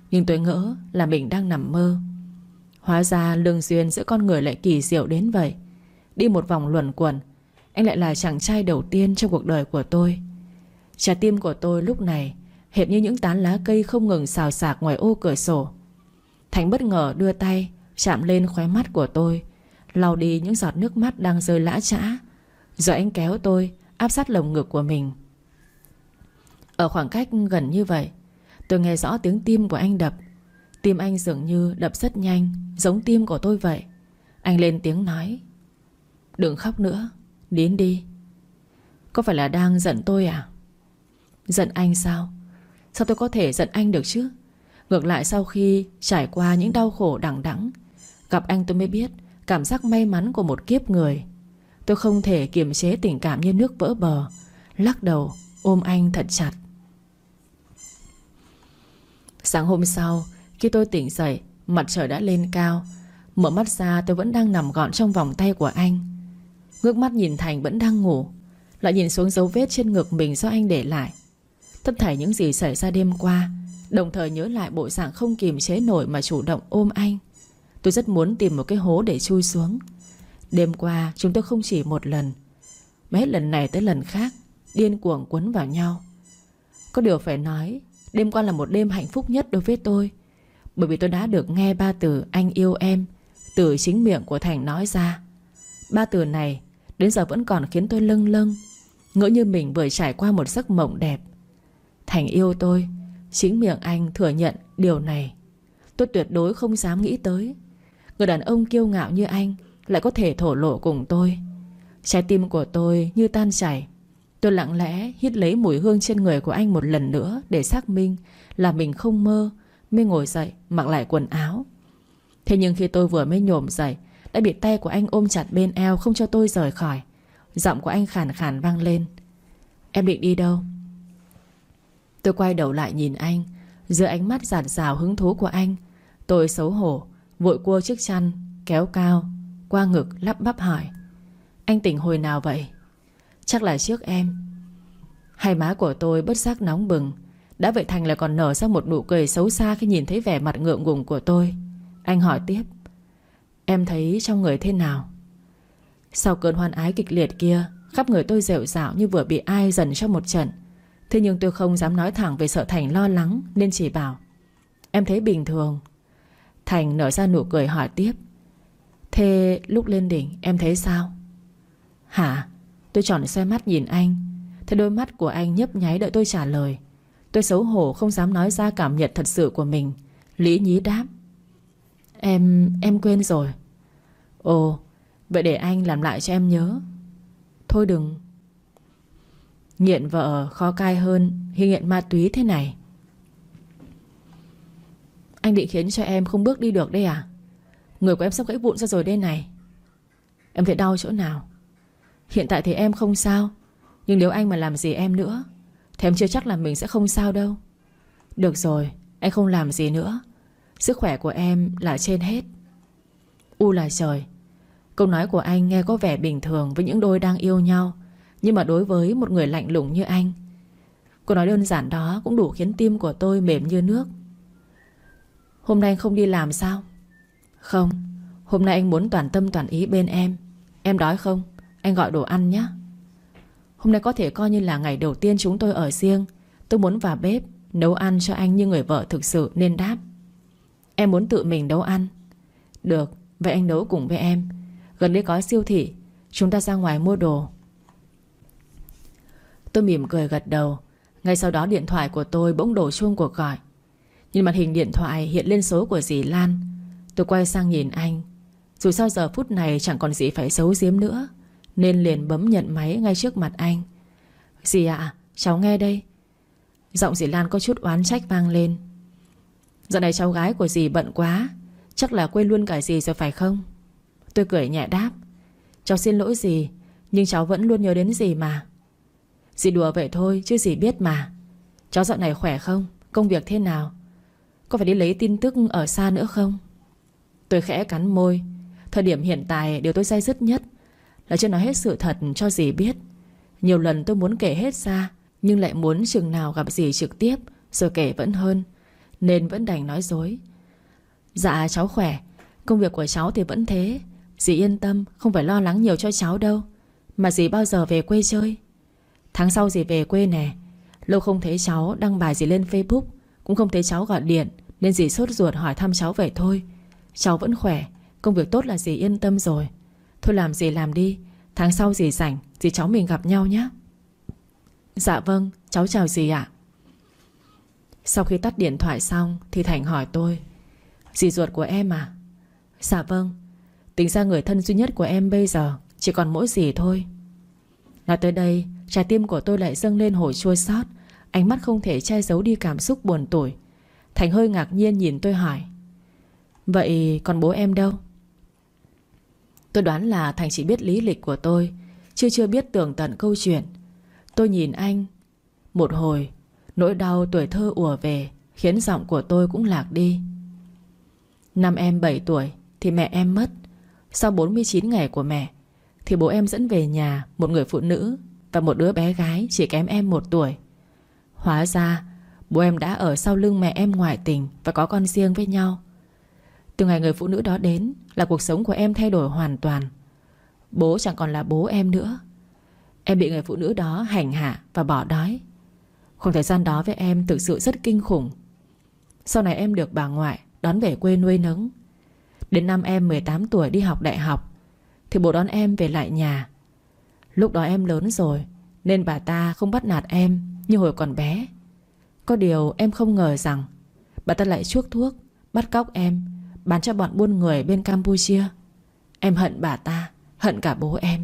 Nhưng tôi ngỡ là mình đang nằm mơ. Hóa ra lương duyên giữa con người lại kỳ diệu đến vậy. Đi một vòng luẩn quẩn, anh lại là chàng trai đầu tiên trong cuộc đời của tôi. Trái tim của tôi lúc này hệt như những tán lá cây không ngừng xào xạc ngoài ô cửa sổ. Thành bất ngờ đưa tay chạm lên khóe mắt của tôi, lau đi những giọt nước mắt đang rơi lã chã. Rồi anh kéo tôi áp sát lồng ngực của mình. Ở khoảng cách gần như vậy, tôi nghe rõ tiếng tim của anh đập. Tim anh dường như đập rất nhanh, giống tim của tôi vậy. Anh lên tiếng nói: "Đừng khóc nữa, nín đi." Có phải là đang giận tôi à? Giận anh sao? Sao tôi có thể giận anh được chứ? Ngược lại, sau khi trải qua những đau khổ đằng đẵng, gặp anh tôi mới biết cảm giác may mắn của một kiếp người. Tôi không thể kiềm chế tình cảm như nước vỡ bờ, lắc đầu ôm anh thật chặt. Sáng hôm sau, khi tôi tỉnh dậy, mặt trời đã lên cao. Mở mắt ra, tôi vẫn đang nằm gọn trong vòng tay của anh. Ngước mắt nhìn Thành vẫn đang ngủ, lại nhìn xuống dấu vết trên ngực mình do anh để lại. Tất thảy những gì xảy ra đêm qua, đồng thời nhớ lại bộ dạng không kiềm chế nổi mà chủ động ôm anh. Tôi rất muốn tìm một cái hố để chui xuống. Đêm qua chúng tôi không chỉ một lần, mà hết lần này tới lần khác điên cuồng quấn vào nhau. Có điều phải nói, đêm qua là một đêm hạnh phúc nhất đối với tôi, bởi vì tôi đã được nghe 3 từ "anh yêu em" từ chính miệng của Thành nói ra. 3 từ này đến giờ vẫn còn khiến tôi lâng lâng, ngỡ như mình vừa trải qua một giấc mộng đẹp. Thành yêu tôi, chính miệng anh thừa nhận điều này. Tôi tuyệt đối không dám nghĩ tới người đàn ông kiêu ngạo như anh lại có thể thổ lộ cùng tôi. Trái tim của tôi như tan chảy. Tôi lặng lẽ hít lấy mùi hương trên người của anh một lần nữa để xác minh là mình không mơ, mới ngồi dậy mặc lại quần áo. Thế nhưng khi tôi vừa mới nhổm dậy, đã bị tay của anh ôm chặt bên eo không cho tôi rời khỏi. Giọng của anh khàn khàn vang lên: "Em định đi đâu?" Tôi quay đầu lại nhìn anh. Dưới ánh mắt dạt dào hứng thú của anh, tôi xấu hổ vội cua chiếc chăn kéo cao qua ngực, lắp bắp hỏi: "Anh tỉnh hồi nào vậy?" "Chắc là trước em." Hai má của tôi bất giác nóng bừng. Đã vậy Thành lại còn nở ra một nụ cười xấu xa khi nhìn thấy vẻ mặt ngượng ngùng của tôi. Anh hỏi tiếp: "Em thấy trong người thế nào?" Sau cơn hoan ái kịch liệt kia, khắp người tôi rệu rạo như vừa bị ai dần trong một trận. Thế nhưng tôi không dám nói thẳng vì sợ Thành lo lắng, nên chỉ bảo: "Em thấy bình thường." Thành nở ra nụ cười hỏi tiếp: "Thế lúc lên đỉnh em thấy sao?" "Hả?" Tôi tròn xoe mắt nhìn anh. Thế đôi mắt của anh nhấp nháy đợi tôi trả lời. Tôi xấu hổ không dám nói ra cảm nhận thật sự của mình, lý nhí đáp: Em quên rồi." "Ồ, vậy để anh làm lại cho em nhớ." "Thôi đừng." Nghiện vợ khó cai hơn khi nghiện ma túy thế này. Anh định khiến cho em không bước đi được đây à? Người của em sắp gãy vụn ra rồi đây này. Em thấy đau chỗ nào? Hiện tại thì em không sao, nhưng nếu anh mà làm gì em nữa thì em chưa chắc là mình sẽ không sao đâu. Được rồi, anh không làm gì nữa. Sức khỏe của em là trên hết." U là trời. Câu nói của anh nghe có vẻ bình thường với những đôi đang yêu nhau, nhưng mà đối với một người lạnh lùng như anh, câu nói đơn giản đó cũng đủ khiến tim của tôi mềm như nước. "Hôm nay anh không đi làm sao?" "Không, hôm nay anh muốn toàn tâm toàn ý bên em. Em đói không? Anh gọi đồ ăn nhé." "Hôm nay có thể coi như là ngày đầu tiên chúng tôi ở riêng. Tôi muốn vào bếp nấu ăn cho anh như người vợ thực sự nên đáp." "Em muốn tự mình nấu ăn." "Được, vậy anh nấu cùng với em. Gần đây có siêu thị, chúng ta ra ngoài mua đồ." Tôi mỉm cười gật đầu. Ngay sau đó điện thoại của tôi bỗng đổ chuông cuộc gọi. Nhìn màn hình điện thoại hiện lên số của dì Lan. Tôi quay sang nhìn anh. Dù sao giờ phút này chẳng còn gì phải giấu giếm nữa, nên liền bấm nhận máy ngay trước mặt anh. "Dì ạ, cháu nghe đây." Giọng dì Lan có chút oán trách vang lên. "Dạo này cháu gái của dì bận quá, chắc là quên luôn cả dì rồi phải không?" Tôi cười nhẹ đáp: "Cháu xin lỗi dì, nhưng cháu vẫn luôn nhớ đến dì mà." "Dì đùa vậy thôi chứ dì biết mà. Cháu dạo này khỏe không? Công việc thế nào? Có phải đi lấy tin tức ở xa nữa không?" Tôi khẽ cắn môi. Thời điểm hiện tại điều tôi day dứt nhất là chưa nói hết sự thật cho dì biết. Nhiều lần tôi muốn kể hết ra, nhưng lại muốn chừng nào gặp dì trực tiếp rồi kể vẫn hơn. nên vẫn đành nói dối. Dạ cháu khỏe, công việc của cháu thì vẫn thế. Dì yên tâm, không phải lo lắng nhiều cho cháu đâu. Mà dì bao giờ về quê chơi? Tháng sau dì về quê nè. Lâu không thấy cháu đăng bài gì lên Facebook, cũng không thấy cháu gọi điện, nên dì sốt ruột hỏi thăm cháu vậy thôi. Cháu vẫn khỏe, công việc tốt là dì yên tâm rồi. Thôi làm gì làm đi, tháng sau dì rảnh, dì cháu mình gặp nhau nhé. Dạ vâng, cháu chào dì ạ. Sau khi tắt điện thoại xong thì Thành hỏi tôi: dì ruột của em à? Dạ vâng. Tính ra người thân duy nhất của em bây giờ chỉ còn mỗi dì thôi. Nói tới đây, trái tim của tôi lại dâng lên hồi chua xót. Ánh mắt không thể che giấu đi cảm xúc buồn tủi. Thành hơi ngạc nhiên nhìn tôi hỏi: vậy còn bố em đâu? Tôi đoán là Thành chỉ biết lý lịch của tôi, chưa biết tường tận câu chuyện. Tôi nhìn anh một hồi, nỗi đau tuổi thơ ùa về, khiến giọng của tôi cũng lạc đi. Năm em 7 tuổi thì mẹ em mất. Sau 49 ngày của mẹ thì bố em dẫn về nhà một người phụ nữ và một đứa bé gái chỉ kém em 1 tuổi. Hóa ra bố em đã ở sau lưng mẹ em ngoại tình và có con riêng với nhau. Từ ngày người phụ nữ đó đến là cuộc sống của em thay đổi hoàn toàn. Bố chẳng còn là bố em nữa. Em bị người phụ nữ đó hành hạ và bỏ đói. Khoảng thời gian đó với em thực sự rất kinh khủng. Sau này em được bà ngoại đón về quê nuôi nấng. Đến năm em 18 tuổi đi học đại học thì bố đón em về lại nhà. Lúc đó em lớn rồi nên bà ta không bắt nạt em như hồi còn bé. Có điều em không ngờ rằng bà ta lại chuốc thuốc, bắt cóc em, bán cho bọn buôn người bên Campuchia. Em hận bà ta, hận cả bố em.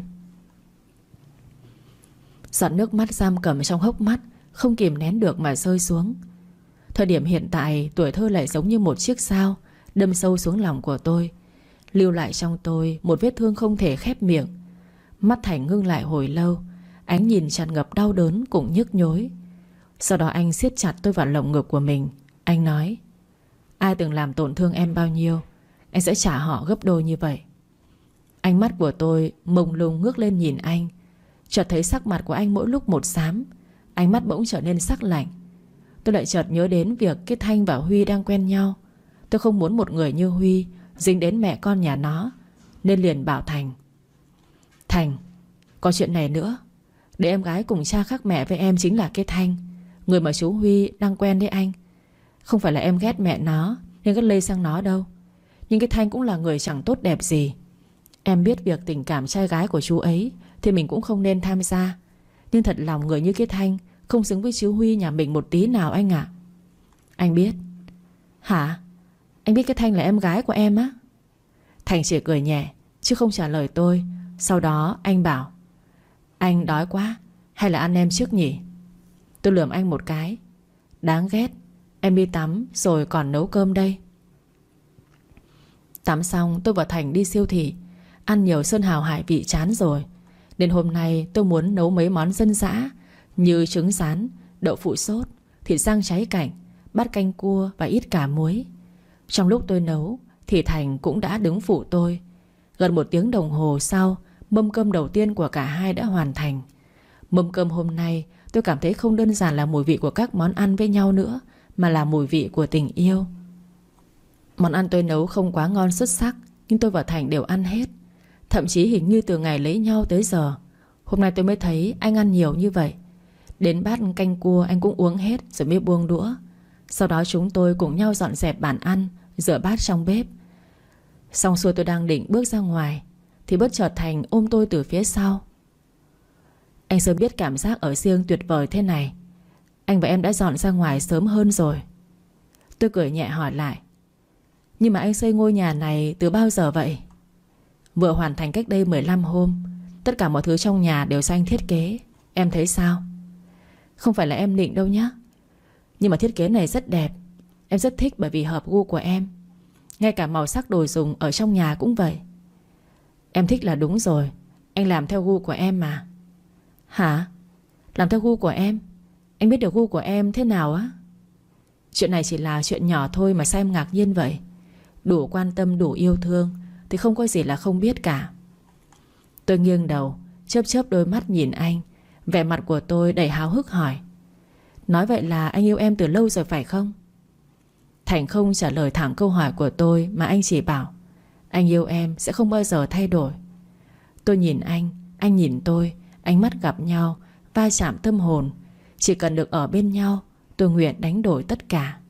Giọt nước mắt giam cầm trong hốc mắt không kìm nén được mà rơi xuống. Thời điểm hiện tại, tuổi thơ lại giống như một chiếc dao đâm sâu xuống lòng của tôi, lưu lại trong tôi một vết thương không thể khép miệng. Mắt Thành ngưng lại hồi lâu, ánh nhìn tràn ngập đau đớn cùng nhức nhối. Sau đó anh siết chặt tôi vào lồng ngực của mình. Anh nói: ai từng làm tổn thương em bao nhiêu, anh sẽ trả họ gấp đôi như vậy. Ánh mắt của tôi mông lung ngước lên nhìn anh. Chợt thấy sắc mặt của anh mỗi lúc một xám. Ánh mắt bỗng trở nên sắc lạnh. Tôi lại chợt nhớ đến việc cái Thanh và Huy đang quen nhau. Tôi không muốn một người như Huy dính đến mẹ con nhà nó, nên liền bảo Thành: Thành, có chuyện này nữa. Để em gái cùng cha khác mẹ với em chính là cái Thanh, người mà chú Huy đang quen đấy anh. Không phải là em ghét mẹ nó nên gắt lây sang nó đâu. Nhưng cái Thanh cũng là người chẳng tốt đẹp gì. Em biết việc tình cảm trai gái của chú ấy thì mình cũng không nên tham gia. Nhưng thật lòng người như cái Thanh không xứng với chú Huy nhà mình một tí nào anh ạ. Anh biết. Hả? Anh biết cái Thanh là em gái của em á? Thành chỉ cười nhẹ chứ không trả lời tôi. Sau đó anh bảo: anh đói quá, hay là ăn em trước nhỉ? Tôi lườm anh một cái: đáng ghét, em đi tắm rồi còn nấu cơm đây. Tắm xong tôi và Thành đi siêu thị. Ăn nhiều sơn hào hải vị chán rồi, nên hôm nay tôi muốn nấu mấy món dân dã như trứng rán, đậu phụ sốt, thịt rang cháy cảnh, bát canh cua và ít cả muối. Trong lúc tôi nấu thì Thành cũng đã đứng phụ tôi. Gần 1 tiếng đồng hồ sau, mâm cơm đầu tiên của cả hai đã hoàn thành. Mâm cơm hôm nay tôi cảm thấy không đơn giản là mùi vị của các món ăn với nhau nữa, mà là mùi vị của tình yêu. Món ăn tôi nấu không quá ngon xuất sắc, nhưng tôi và Thành đều ăn hết. Thậm chí hình như từ ngày lấy nhau tới giờ, hôm nay tôi mới thấy anh ăn nhiều như vậy. Đến bát canh cua anh cũng uống hết rồi mới buông đũa. Sau đó chúng tôi cùng nhau dọn dẹp bàn ăn, rửa bát trong bếp. Xong xuôi tôi đang định bước ra ngoài thì bất chợt Thành ôm tôi từ phía sau. Anh sớm biết cảm giác ở riêng tuyệt vời thế này. Anh và em đã dọn ra ngoài sớm hơn rồi. Tôi cười nhẹ hỏi lại: nhưng mà anh xây ngôi nhà này từ bao giờ vậy? Vừa hoàn thành cách đây 15 hôm. Tất cả mọi thứ trong nhà đều do anh thiết kế. Em thấy sao? Không phải là em nịnh đâu nhá, nhưng mà thiết kế này rất đẹp. Em rất thích bởi vì hợp gu của em. Ngay cả màu sắc đồ dùng ở trong nhà cũng vậy. Em thích là đúng rồi, anh làm theo gu của em mà. Hả? Làm theo gu của em? Anh biết được gu của em thế nào á? Chuyện này chỉ là chuyện nhỏ thôi mà sao em ngạc nhiên vậy? Đủ quan tâm, đủ yêu thương thì không có gì là không biết cả. Tôi nghiêng đầu, chớp chớp đôi mắt nhìn anh. Vẻ mặt của tôi đầy háo hức hỏi: nói vậy là anh yêu em từ lâu rồi phải không? Thành không trả lời thẳng câu hỏi của tôi, mà anh chỉ bảo anh yêu em sẽ không bao giờ thay đổi. Tôi nhìn anh nhìn tôi. Ánh mắt gặp nhau, va chạm tâm hồn. Chỉ cần được ở bên nhau, tôi nguyện đánh đổi tất cả.